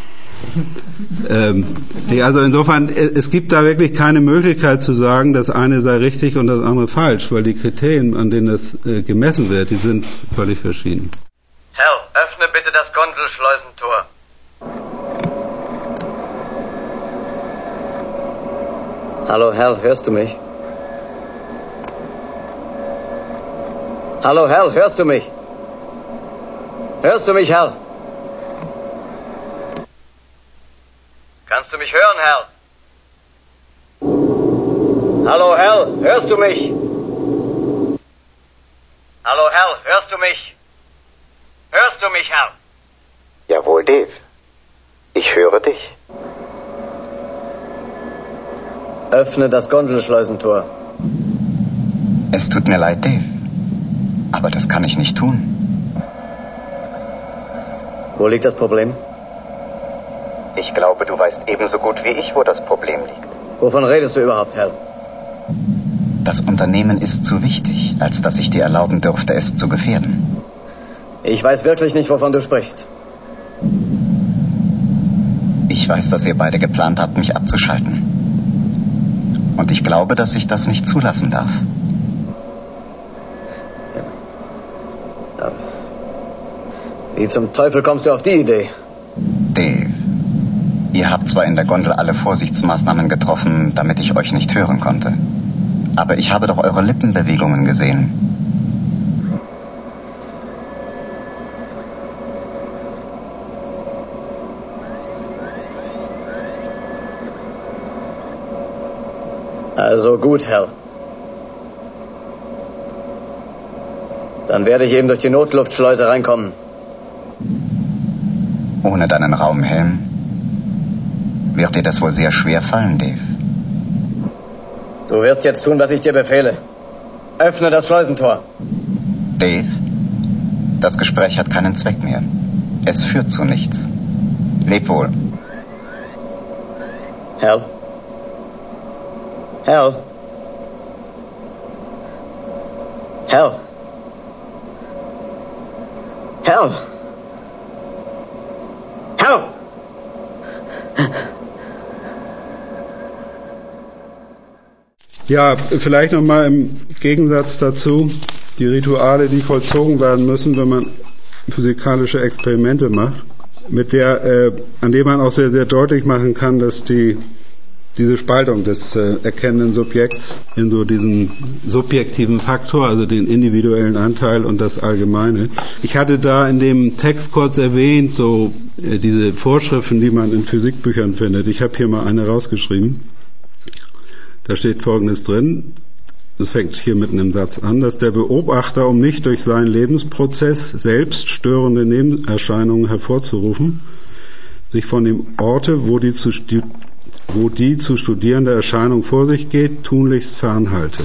[SPEAKER 5] ähm, also insofern, es gibt da wirklich keine Möglichkeit zu sagen, das eine sei richtig und das andere falsch, weil die Kriterien, an denen das äh, gemessen wird, die sind völlig verschieden.
[SPEAKER 6] Hal, öffne bitte das Gondelschleusentor. Hallo, Hal, hörst du mich? Hallo, Hal, hörst du mich? Hörst du mich, Hal? Kannst du mich hören, Hal? Hallo, Hal, hörst du mich? Hallo, Hal, hörst du mich? Hörst du mich, Hal?
[SPEAKER 7] Jawohl, Dave. Ich höre dich.
[SPEAKER 6] Öffne das Gondelschleusentor.
[SPEAKER 7] Es tut mir leid, Dave. Aber das kann ich nicht tun.
[SPEAKER 6] Wo liegt das Problem?
[SPEAKER 7] Ich glaube, du weißt ebenso gut wie ich, wo das Problem liegt.
[SPEAKER 6] Wovon redest du überhaupt, Hal?
[SPEAKER 7] Das Unternehmen ist zu wichtig, als dass ich dir erlauben dürfte, es zu gefährden.
[SPEAKER 6] Ich weiß wirklich nicht, wovon du sprichst.
[SPEAKER 7] Ich weiß, dass ihr beide geplant habt, mich abzuschalten. Und ich glaube, dass ich das nicht zulassen darf.
[SPEAKER 6] Wie zum Teufel kommst du auf die Idee?
[SPEAKER 7] Dave, ihr habt zwar in der Gondel alle Vorsichtsmaßnahmen getroffen, damit ich euch nicht hören konnte. Aber ich habe doch eure Lippenbewegungen gesehen.
[SPEAKER 6] Also gut, Hal. Dann werde ich eben durch die Notluftschleuse reinkommen.
[SPEAKER 7] Ohne deinen Raumhelm wird dir das wohl sehr schwer fallen, Dave.
[SPEAKER 6] Du wirst jetzt tun, was ich dir befehle. Öffne das Schleusentor.
[SPEAKER 7] Dave, das Gespräch hat keinen Zweck mehr. Es führt zu nichts. Leb wohl.
[SPEAKER 6] Hal? Hal? Hal? Hal? Hal?
[SPEAKER 5] Ja, vielleicht nochmal im Gegensatz dazu, die Rituale, die vollzogen werden müssen, wenn man physikalische Experimente macht, mit der, äh, an dem man auch sehr, sehr deutlich machen kann, dass die diese Spaltung des äh, erkennenden Subjekts in so diesen subjektiven Faktor, also den individuellen Anteil und das Allgemeine. Ich hatte da in dem Text kurz erwähnt, so äh, diese Vorschriften, die man in Physikbüchern findet. Ich habe hier mal eine rausgeschrieben. Da steht Folgendes drin. Das fängt hier mitten im Satz an, dass der Beobachter, um nicht durch seinen Lebensprozess selbst störende Nebenerscheinungen hervorzurufen, sich von dem Orte, wo die zu stu- wo die zu studierende Erscheinung vor sich geht, tunlichst fernhalte.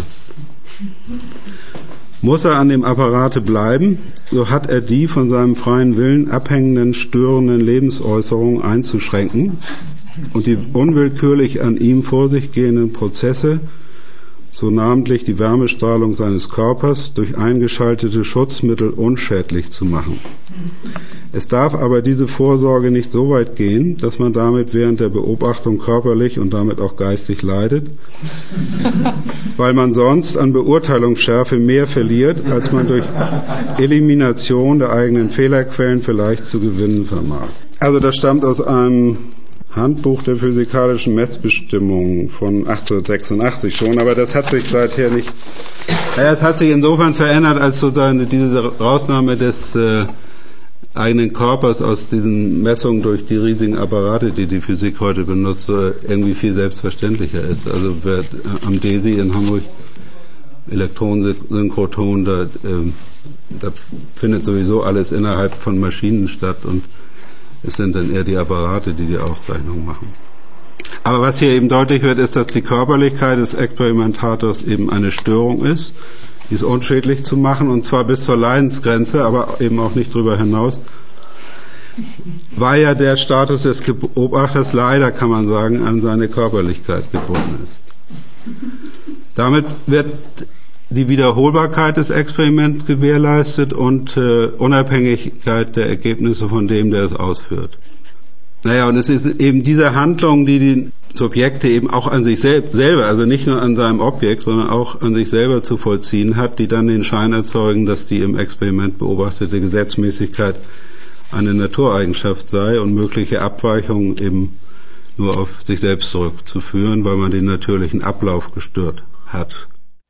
[SPEAKER 5] Muss er an dem Apparate bleiben, so hat er die von seinem freien Willen abhängenden, störenden Lebensäußerungen einzuschränken und die unwillkürlich an ihm vor sich gehenden Prozesse, so namentlich die Wärmestrahlung seines Körpers, durch eingeschaltete Schutzmittel unschädlich zu machen. Es darf aber diese Vorsorge nicht so weit gehen, dass man damit während der Beobachtung körperlich und damit auch geistig leidet, weil man sonst an Beurteilungsschärfe mehr verliert, als man durch Elimination der eigenen Fehlerquellen vielleicht zu gewinnen vermag. Also das stammt aus einem Handbuch der physikalischen Messbestimmungen von achtzehnhundertsechsundachtzig schon, aber das hat sich seither nicht, naja, es hat sich insofern verändert, als sozusagen diese Rausnahme des äh, eigenen Körpers aus diesen Messungen durch die riesigen Apparate, die die Physik heute benutzt, äh, irgendwie viel selbstverständlicher ist. Also wer äh, am D E S I in Hamburg Elektronensynchrotron, da, äh, da findet sowieso alles innerhalb von Maschinen statt und es sind dann eher die Apparate, die die Aufzeichnung machen. Aber was hier eben deutlich wird, ist, dass die Körperlichkeit des Experimentators eben eine Störung ist, die ist unschädlich zu machen, und zwar bis zur Leidensgrenze, aber eben auch nicht darüber hinaus, weil ja der Status des Beobachters leider, kann man sagen, an seine Körperlichkeit gebunden ist. Damit wird die Wiederholbarkeit des Experiments gewährleistet und äh, Unabhängigkeit der Ergebnisse von dem, der es ausführt. Naja, und es ist eben diese Handlung, die die Subjekte eben auch an sich sel- selber, also nicht nur an seinem Objekt, sondern auch an sich selber zu vollziehen hat, die dann den Schein erzeugen, dass die im Experiment beobachtete Gesetzmäßigkeit eine Natureigenschaft sei und mögliche Abweichungen eben nur auf sich selbst zurückzuführen, weil man den natürlichen Ablauf gestört hat.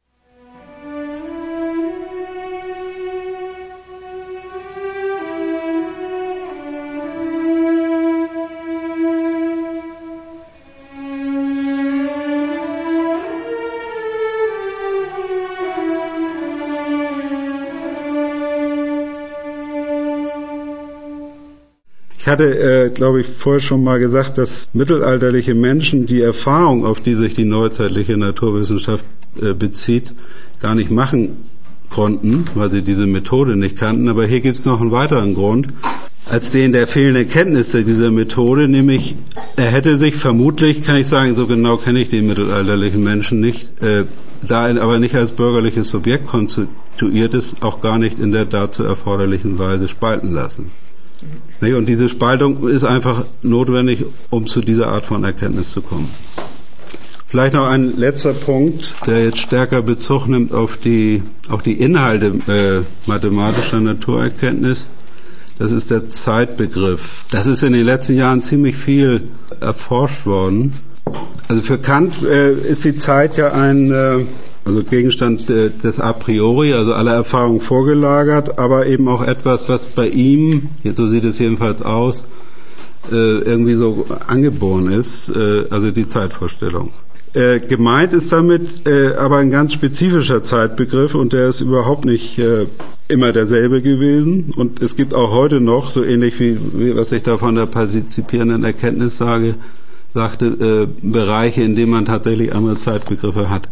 [SPEAKER 5] Ich hatte, äh, glaube ich, vorher schon mal gesagt, dass mittelalterliche Menschen die Erfahrung, auf die sich die neuzeitliche Naturwissenschaft äh, bezieht, gar nicht machen konnten, weil sie diese Methode nicht kannten. Aber hier gibt es noch einen weiteren Grund, als den der fehlenden Kenntnisse dieser Methode, nämlich er hätte sich vermutlich, kann ich sagen, so genau kenne ich den mittelalterlichen Menschen nicht, äh, da er aber nicht als bürgerliches Subjekt konstituiert ist, auch gar nicht in der dazu erforderlichen Weise spalten lassen. Und diese Spaltung ist einfach notwendig, um zu dieser Art von Erkenntnis zu kommen. Vielleicht noch ein letzter Punkt, der jetzt stärker Bezug nimmt auf die, auf die Inhalte äh, mathematischer Naturerkenntnis. Das ist der Zeitbegriff. Das ist in den letzten Jahren ziemlich viel erforscht worden. Also für Kant äh, ist die Zeit ja ein äh, also Gegenstand äh, des A priori, also aller Erfahrung vorgelagert, aber eben auch etwas, was bei ihm, so sieht es jedenfalls aus, äh, irgendwie so angeboren ist, äh, also die Zeitvorstellung. Äh, gemeint ist damit äh, aber ein ganz spezifischer Zeitbegriff, und der ist überhaupt nicht äh, immer derselbe gewesen, und es gibt auch heute noch, so ähnlich wie, wie was ich da von der partizipierenden Erkenntnis sage, sagte, äh, Bereiche, in denen man tatsächlich andere Zeitbegriffe hat.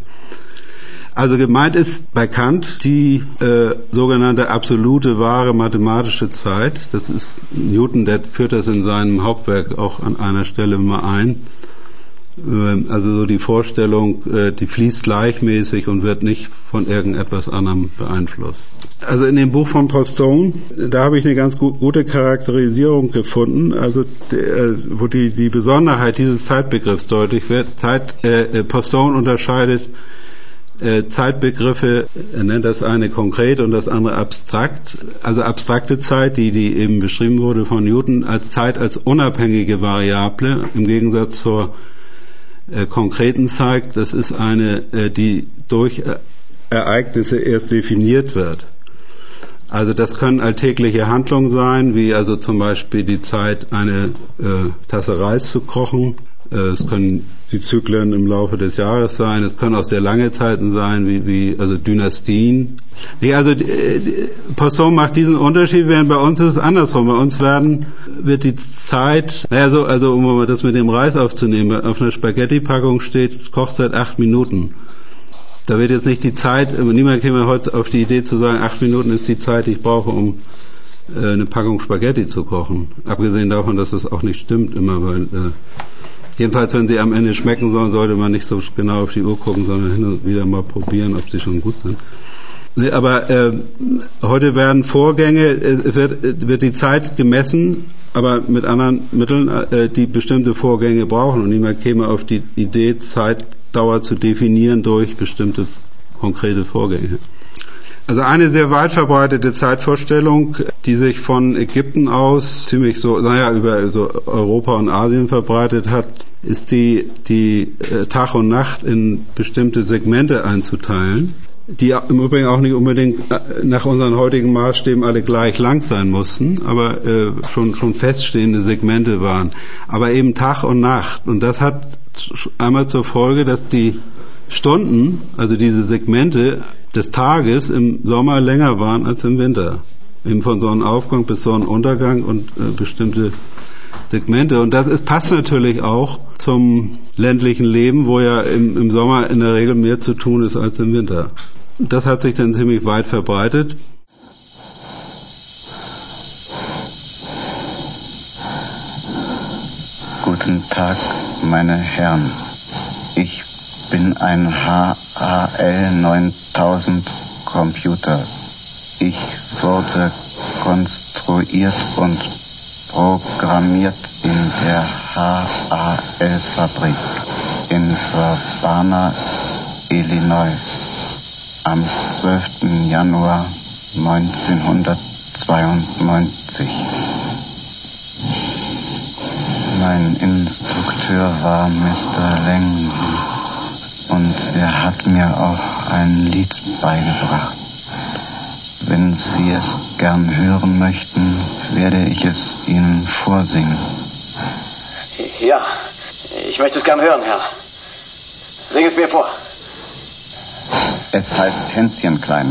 [SPEAKER 5] Also gemeint ist bei Kant die äh, sogenannte absolute, wahre mathematische Zeit. Das ist Newton, der führt das in seinem Hauptwerk auch an einer Stelle mal ein. Äh, also so die Vorstellung, äh, die fließt gleichmäßig und wird nicht von irgendetwas anderem beeinflusst. Also in dem Buch von Postone, da habe ich eine ganz gu- gute Charakterisierung gefunden, also der, wo die, die Besonderheit dieses Zeitbegriffs deutlich wird. Zeit, äh, Postone unterscheidet äh, Zeitbegriffe, er nennt das eine konkret und das andere abstrakt. Also abstrakte Zeit, die, die eben beschrieben wurde von Newton, als Zeit als unabhängige Variable, im Gegensatz zur äh, konkreten Zeit, das ist eine, äh, die durch äh, Ereignisse erst definiert wird. Also das können alltägliche Handlungen sein, wie also zum Beispiel die Zeit, eine äh, Tasse Reis zu kochen. Äh, es können die Zyklen im Laufe des Jahres sein. Es können auch sehr lange Zeiten sein, wie, wie also Dynastien. Nee, also äh, Poisson macht diesen Unterschied, während bei uns ist es andersrum. Bei uns werden wird die Zeit, naja, so, also um mal das mit dem Reis aufzunehmen, auf einer Spaghetti-Packung steht Kochzeit acht Minuten. Da wird jetzt nicht die Zeit, niemand käme heute auf die Idee zu sagen, acht Minuten ist die Zeit, die ich brauche, um äh, eine Packung Spaghetti zu kochen. Abgesehen davon, dass das auch nicht stimmt immer, weil äh, jedenfalls, wenn sie am Ende schmecken sollen, sollte man nicht so genau auf die Uhr gucken, sondern hin und wieder mal probieren, ob sie schon gut sind. Nee, aber äh, heute werden Vorgänge, es wird, wird die Zeit gemessen, aber mit anderen Mitteln, äh, die bestimmte Vorgänge brauchen, und niemand käme auf die Idee, Zeitdauer zu definieren durch bestimmte konkrete Vorgänge. Also eine sehr weit verbreitete Zeitvorstellung, die sich von Ägypten aus ziemlich so, naja, über so Europa und Asien verbreitet hat, ist die, die äh, Tag und Nacht in bestimmte Segmente einzuteilen, die im Übrigen auch nicht unbedingt nach unseren heutigen Maßstäben alle gleich lang sein mussten, aber äh, schon, schon feststehende Segmente waren. Aber eben Tag und Nacht. Und das hat einmal zur Folge, dass die Stunden, also diese Segmente des Tages im Sommer länger waren als im Winter. Eben von Sonnenaufgang bis Sonnenuntergang und äh, bestimmte Segmente. Und das ist, passt natürlich auch zum ländlichen Leben, wo ja im, im Sommer in der Regel mehr zu tun ist als im Winter. Das hat sich dann ziemlich weit verbreitet.
[SPEAKER 7] Guten Tag, meine Herren. Ich bin ein H A L neuntausend Computer. Ich wurde konstruiert und programmiert in der H A L-Fabrik in Urbana, Illinois am zwölften Januar neunzehnhundertzweiundneunzig. Mein Instrukteur war Mister Langdon und er hat mir auch ein Lied beigebracht. Wenn Sie es gern hören möchten, werde ich es Ihnen vorsingen.
[SPEAKER 6] Ja, ich möchte es gern hören, Herr. Sing es mir vor.
[SPEAKER 7] Es heißt Hänschen klein.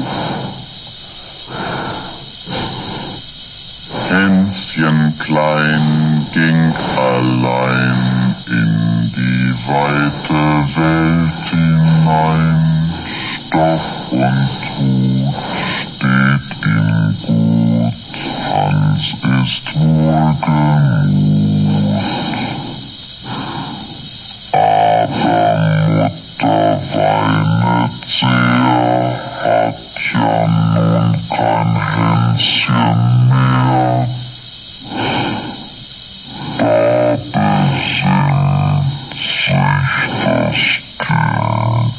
[SPEAKER 3] Hänschen klein ging allein in die weite Welt hinein. Stoff und Hut steht ihm gut, Hans ist wohlgemut. Aber Mutter weinet sehr, hat ja nun kein Hänschen mehr. Da besinnt sich das Kind.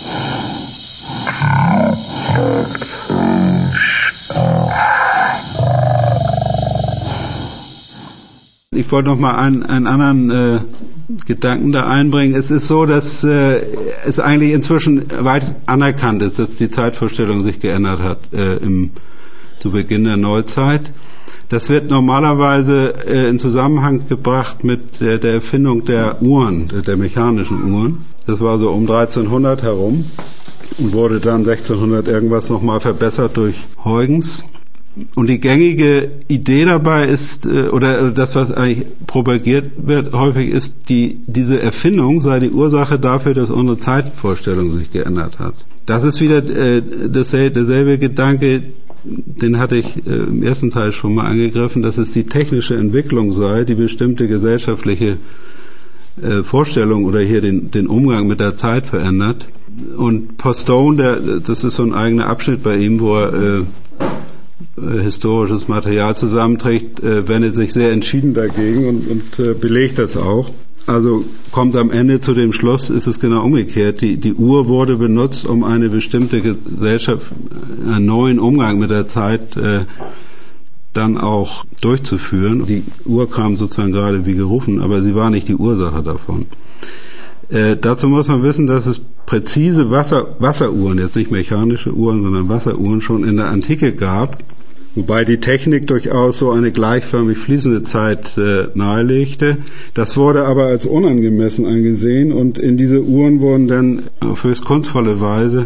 [SPEAKER 5] Ich wollte noch mal einen, einen anderen äh, Gedanken da einbringen. Es ist so, dass äh, es eigentlich inzwischen weit anerkannt ist, dass die Zeitvorstellung sich geändert hat äh, im, zu Beginn der Neuzeit. Das wird normalerweise äh, in Zusammenhang gebracht mit äh, der Erfindung der Uhren, der, der mechanischen Uhren. Das war so um dreizehnhundert herum und wurde dann sechzehnhundert irgendwas nochmal verbessert durch Huygens. Und die gängige Idee dabei ist, oder das, was eigentlich propagiert wird, häufig ist, die, diese Erfindung sei die Ursache dafür, dass unsere Zeitvorstellung sich geändert hat. Das ist wieder äh, dasselbe, derselbe Gedanke, den hatte ich äh, im ersten Teil schon mal angegriffen, dass es die technische Entwicklung sei, die bestimmte gesellschaftliche äh, Vorstellung oder hier den, den Umgang mit der Zeit verändert. Und Postone, der, das ist so ein eigener Abschnitt bei ihm, wo er äh, historisches Material zusammenträgt, äh, wendet sich sehr entschieden dagegen und, und äh, belegt das auch. also kommt am Ende zu dem Schluss, ist es genau umgekehrt. Die, die Uhr wurde benutzt, um eine bestimmte Gesellschaft, einen neuen Umgang mit der Zeit äh, dann auch durchzuführen. Die Uhr kam sozusagen gerade wie gerufen, aber sie war nicht die Ursache davon. Äh, dazu muss man wissen, dass es präzise Wasser, Wasseruhren, jetzt nicht mechanische Uhren, sondern Wasseruhren schon in der Antike gab, wobei die Technik durchaus so eine gleichförmig fließende Zeit äh, nahelegte. Das wurde aber als unangemessen angesehen und in diese Uhren wurden dann auf höchst kunstvolle Weise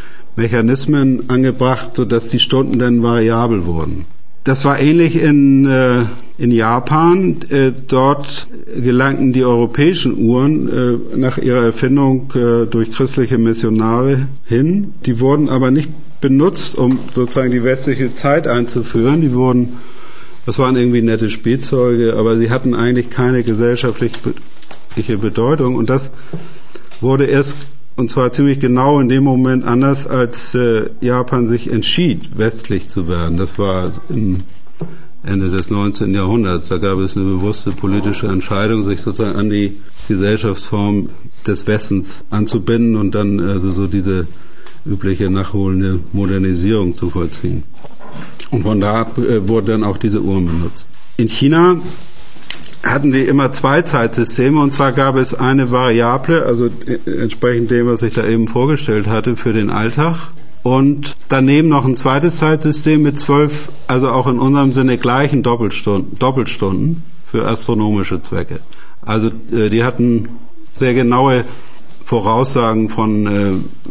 [SPEAKER 5] Mechanismen angebracht, sodass die Stunden dann variabel wurden. Das war ähnlich in, äh, in Japan. Äh, dort gelangten die europäischen Uhren äh, nach ihrer Erfindung äh, durch christliche Missionare hin. Die wurden aber nicht benutzt, um sozusagen die westliche Zeit einzuführen. Die wurden, das waren irgendwie nette Spielzeuge, aber sie hatten eigentlich keine gesellschaftliche Bedeutung. Und das wurde erst, und zwar ziemlich genau in dem Moment anders, als äh, Japan sich entschied, westlich zu werden. Das war im Ende des neunzehnten Jahrhunderts. Da gab es eine bewusste politische Entscheidung, sich sozusagen an die Gesellschaftsform des Westens anzubinden und dann also so diese übliche nachholende Modernisierung zu vollziehen. Und von da ab äh, wurden dann auch diese Uhren benutzt. In China hatten die immer zwei Zeitsysteme, und zwar gab es eine Variable, also entsprechend dem, was ich da eben vorgestellt hatte, für den Alltag, und daneben noch ein zweites Zeitsystem mit zwölf, also auch in unserem Sinne gleichen Doppelstunden, Doppelstunden für astronomische Zwecke. Also äh, die hatten sehr genaue Voraussagen von äh,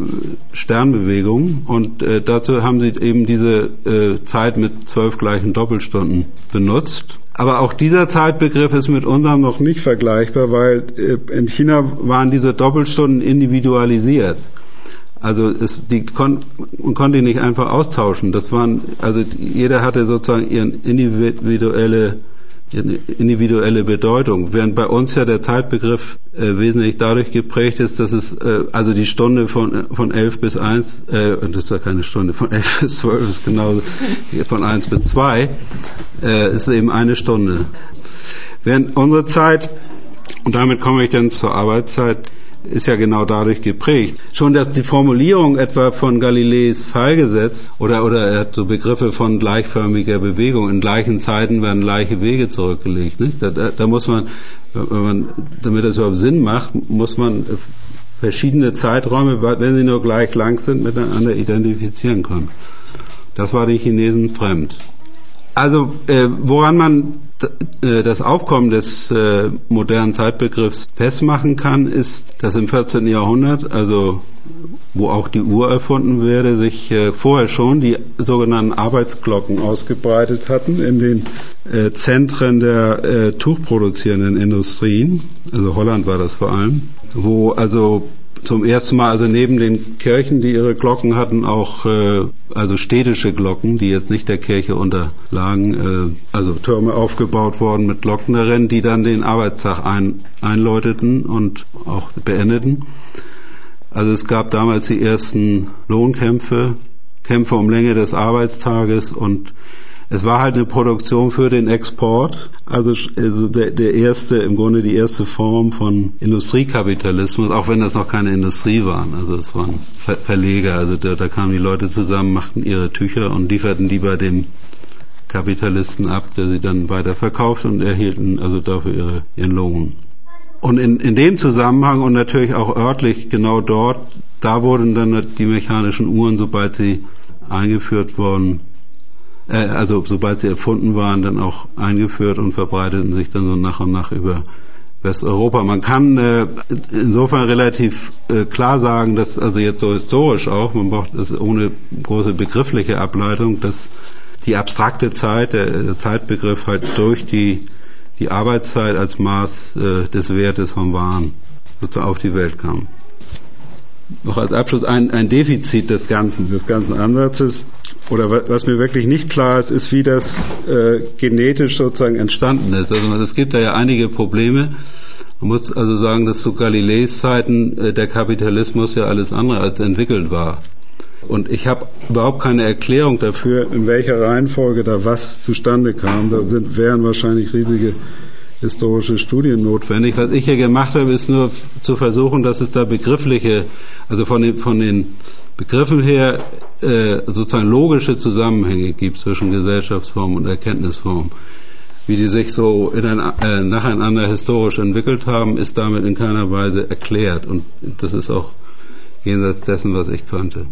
[SPEAKER 5] Sternbewegungen, und äh, dazu haben sie eben diese äh, Zeit mit zwölf gleichen Doppelstunden benutzt. Aber auch dieser Zeitbegriff ist mit unserem noch nicht vergleichbar, weil äh, in China waren diese Doppelstunden individualisiert. Also es, die kon, man konnte die nicht einfach austauschen. Das waren, also jeder hatte sozusagen ihren individuelle individuelle Bedeutung, während bei uns ja der Zeitbegriff äh, wesentlich dadurch geprägt ist, dass es äh, also die Stunde von von elf bis eins, äh, das ist ja keine Stunde, von elf bis zwölf ist genauso, von eins bis zwei äh, ist eben eine Stunde. Während unsere Zeit, und damit komme ich dann zur Arbeitszeit, ist ja genau dadurch geprägt. Schon dass die Formulierung etwa von Galileis Fallgesetz oder oder er hat so Begriffe von gleichförmiger Bewegung, in gleichen Zeiten werden gleiche Wege zurückgelegt. Nicht? Da, da, da muss man, wenn man, damit das überhaupt Sinn macht, muss man verschiedene Zeiträume, wenn sie nur gleich lang sind, miteinander identifizieren können. Das war den Chinesen fremd. Also äh, woran man d- äh, das Aufkommen des äh, modernen Zeitbegriffs festmachen kann, ist, dass im vierzehnten Jahrhundert, also wo auch die Uhr erfunden wurde, sich äh, vorher schon die sogenannten Arbeitsglocken ausgebreitet hatten in den äh, Zentren der äh, tuchproduzierenden Industrien, also Holland war das vor allem, wo also zum ersten Mal, also neben den Kirchen, die ihre Glocken hatten, auch äh, also städtische Glocken, die jetzt nicht der Kirche unterlagen, äh, also Türme aufgebaut worden mit Glocken darin, die dann den Arbeitstag ein, einläuteten und auch beendeten. Also es gab damals die ersten Lohnkämpfe, Kämpfe um Länge des Arbeitstages, und es war halt eine Produktion für den Export, also, also der, der erste, im Grunde die erste Form von Industriekapitalismus, auch wenn das noch keine Industrie waren, also es waren Ver- Verleger, also da, da kamen die Leute zusammen, machten ihre Tücher und lieferten die bei dem Kapitalisten ab, der sie dann weiter verkaufte, und erhielten also dafür ihre, ihren Lohn. Und in, in dem Zusammenhang und natürlich auch örtlich genau dort, da wurden dann die mechanischen Uhren, sobald sie eingeführt wurden, also sobald sie erfunden waren, dann auch eingeführt und verbreiteten sich dann so nach und nach über Westeuropa. Man kann äh, insofern relativ äh, klar sagen, dass, also jetzt so historisch auch, man braucht das ohne große begriffliche Ableitung, dass die abstrakte Zeit, der, der Zeitbegriff halt durch die, die Arbeitszeit als Maß äh, des Wertes von Waren sozusagen auf die Welt kam. Noch als Abschluss ein, ein Defizit des Ganzen, des ganzen Ansatzes, oder was mir wirklich nicht klar ist, ist, wie das äh, genetisch sozusagen entstanden ist. Also es gibt da ja einige Probleme. Man muss also sagen, dass zu Galileis Zeiten äh, der Kapitalismus ja alles andere als entwickelt war. Und ich habe überhaupt keine Erklärung dafür, in welcher Reihenfolge da was zustande kam. Da sind, wären wahrscheinlich riesige historische Studien notwendig. Was ich hier gemacht habe, ist nur zu versuchen, dass es da begriffliche, also von den, von den Begriffen her äh, sozusagen logische Zusammenhänge gibt zwischen Gesellschaftsform und Erkenntnisform. Wie die sich so in ein, äh, nacheinander historisch entwickelt haben, ist damit in keiner Weise erklärt. Und das ist auch jenseits dessen, was ich konnte.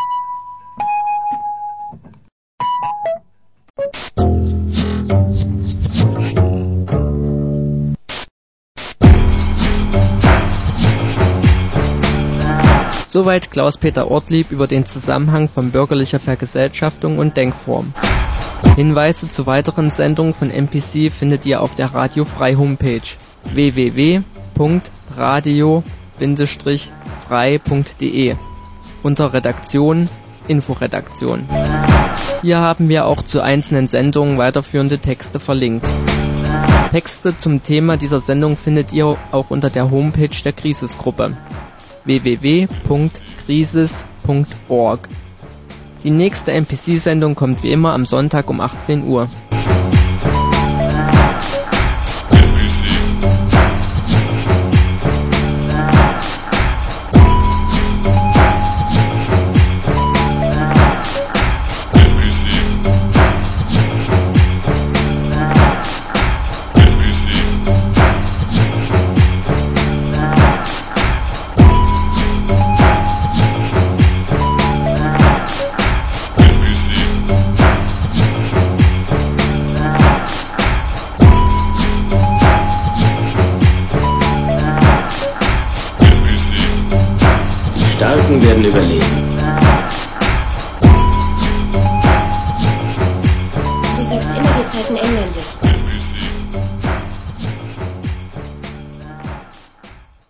[SPEAKER 4] Soweit Klaus-Peter Ortlieb über den Zusammenhang von bürgerlicher Vergesellschaftung und Denkform. Hinweise zu weiteren Sendungen von M P C findet ihr auf der Radio Frei Homepage w w w punkt radio frei punkt de unter Redaktion Inforedaktion. Hier haben wir auch zu einzelnen Sendungen weiterführende Texte verlinkt. Texte zum Thema dieser Sendung findet ihr auch unter der Homepage der Krisis-Gruppe w w w punkt krisis punkt org. Die nächste M P C-Sendung kommt wie immer am Sonntag um achtzehn Uhr.
[SPEAKER 2] Werden überleben.
[SPEAKER 1] Du sagst immer, die Zeiten ändern sich.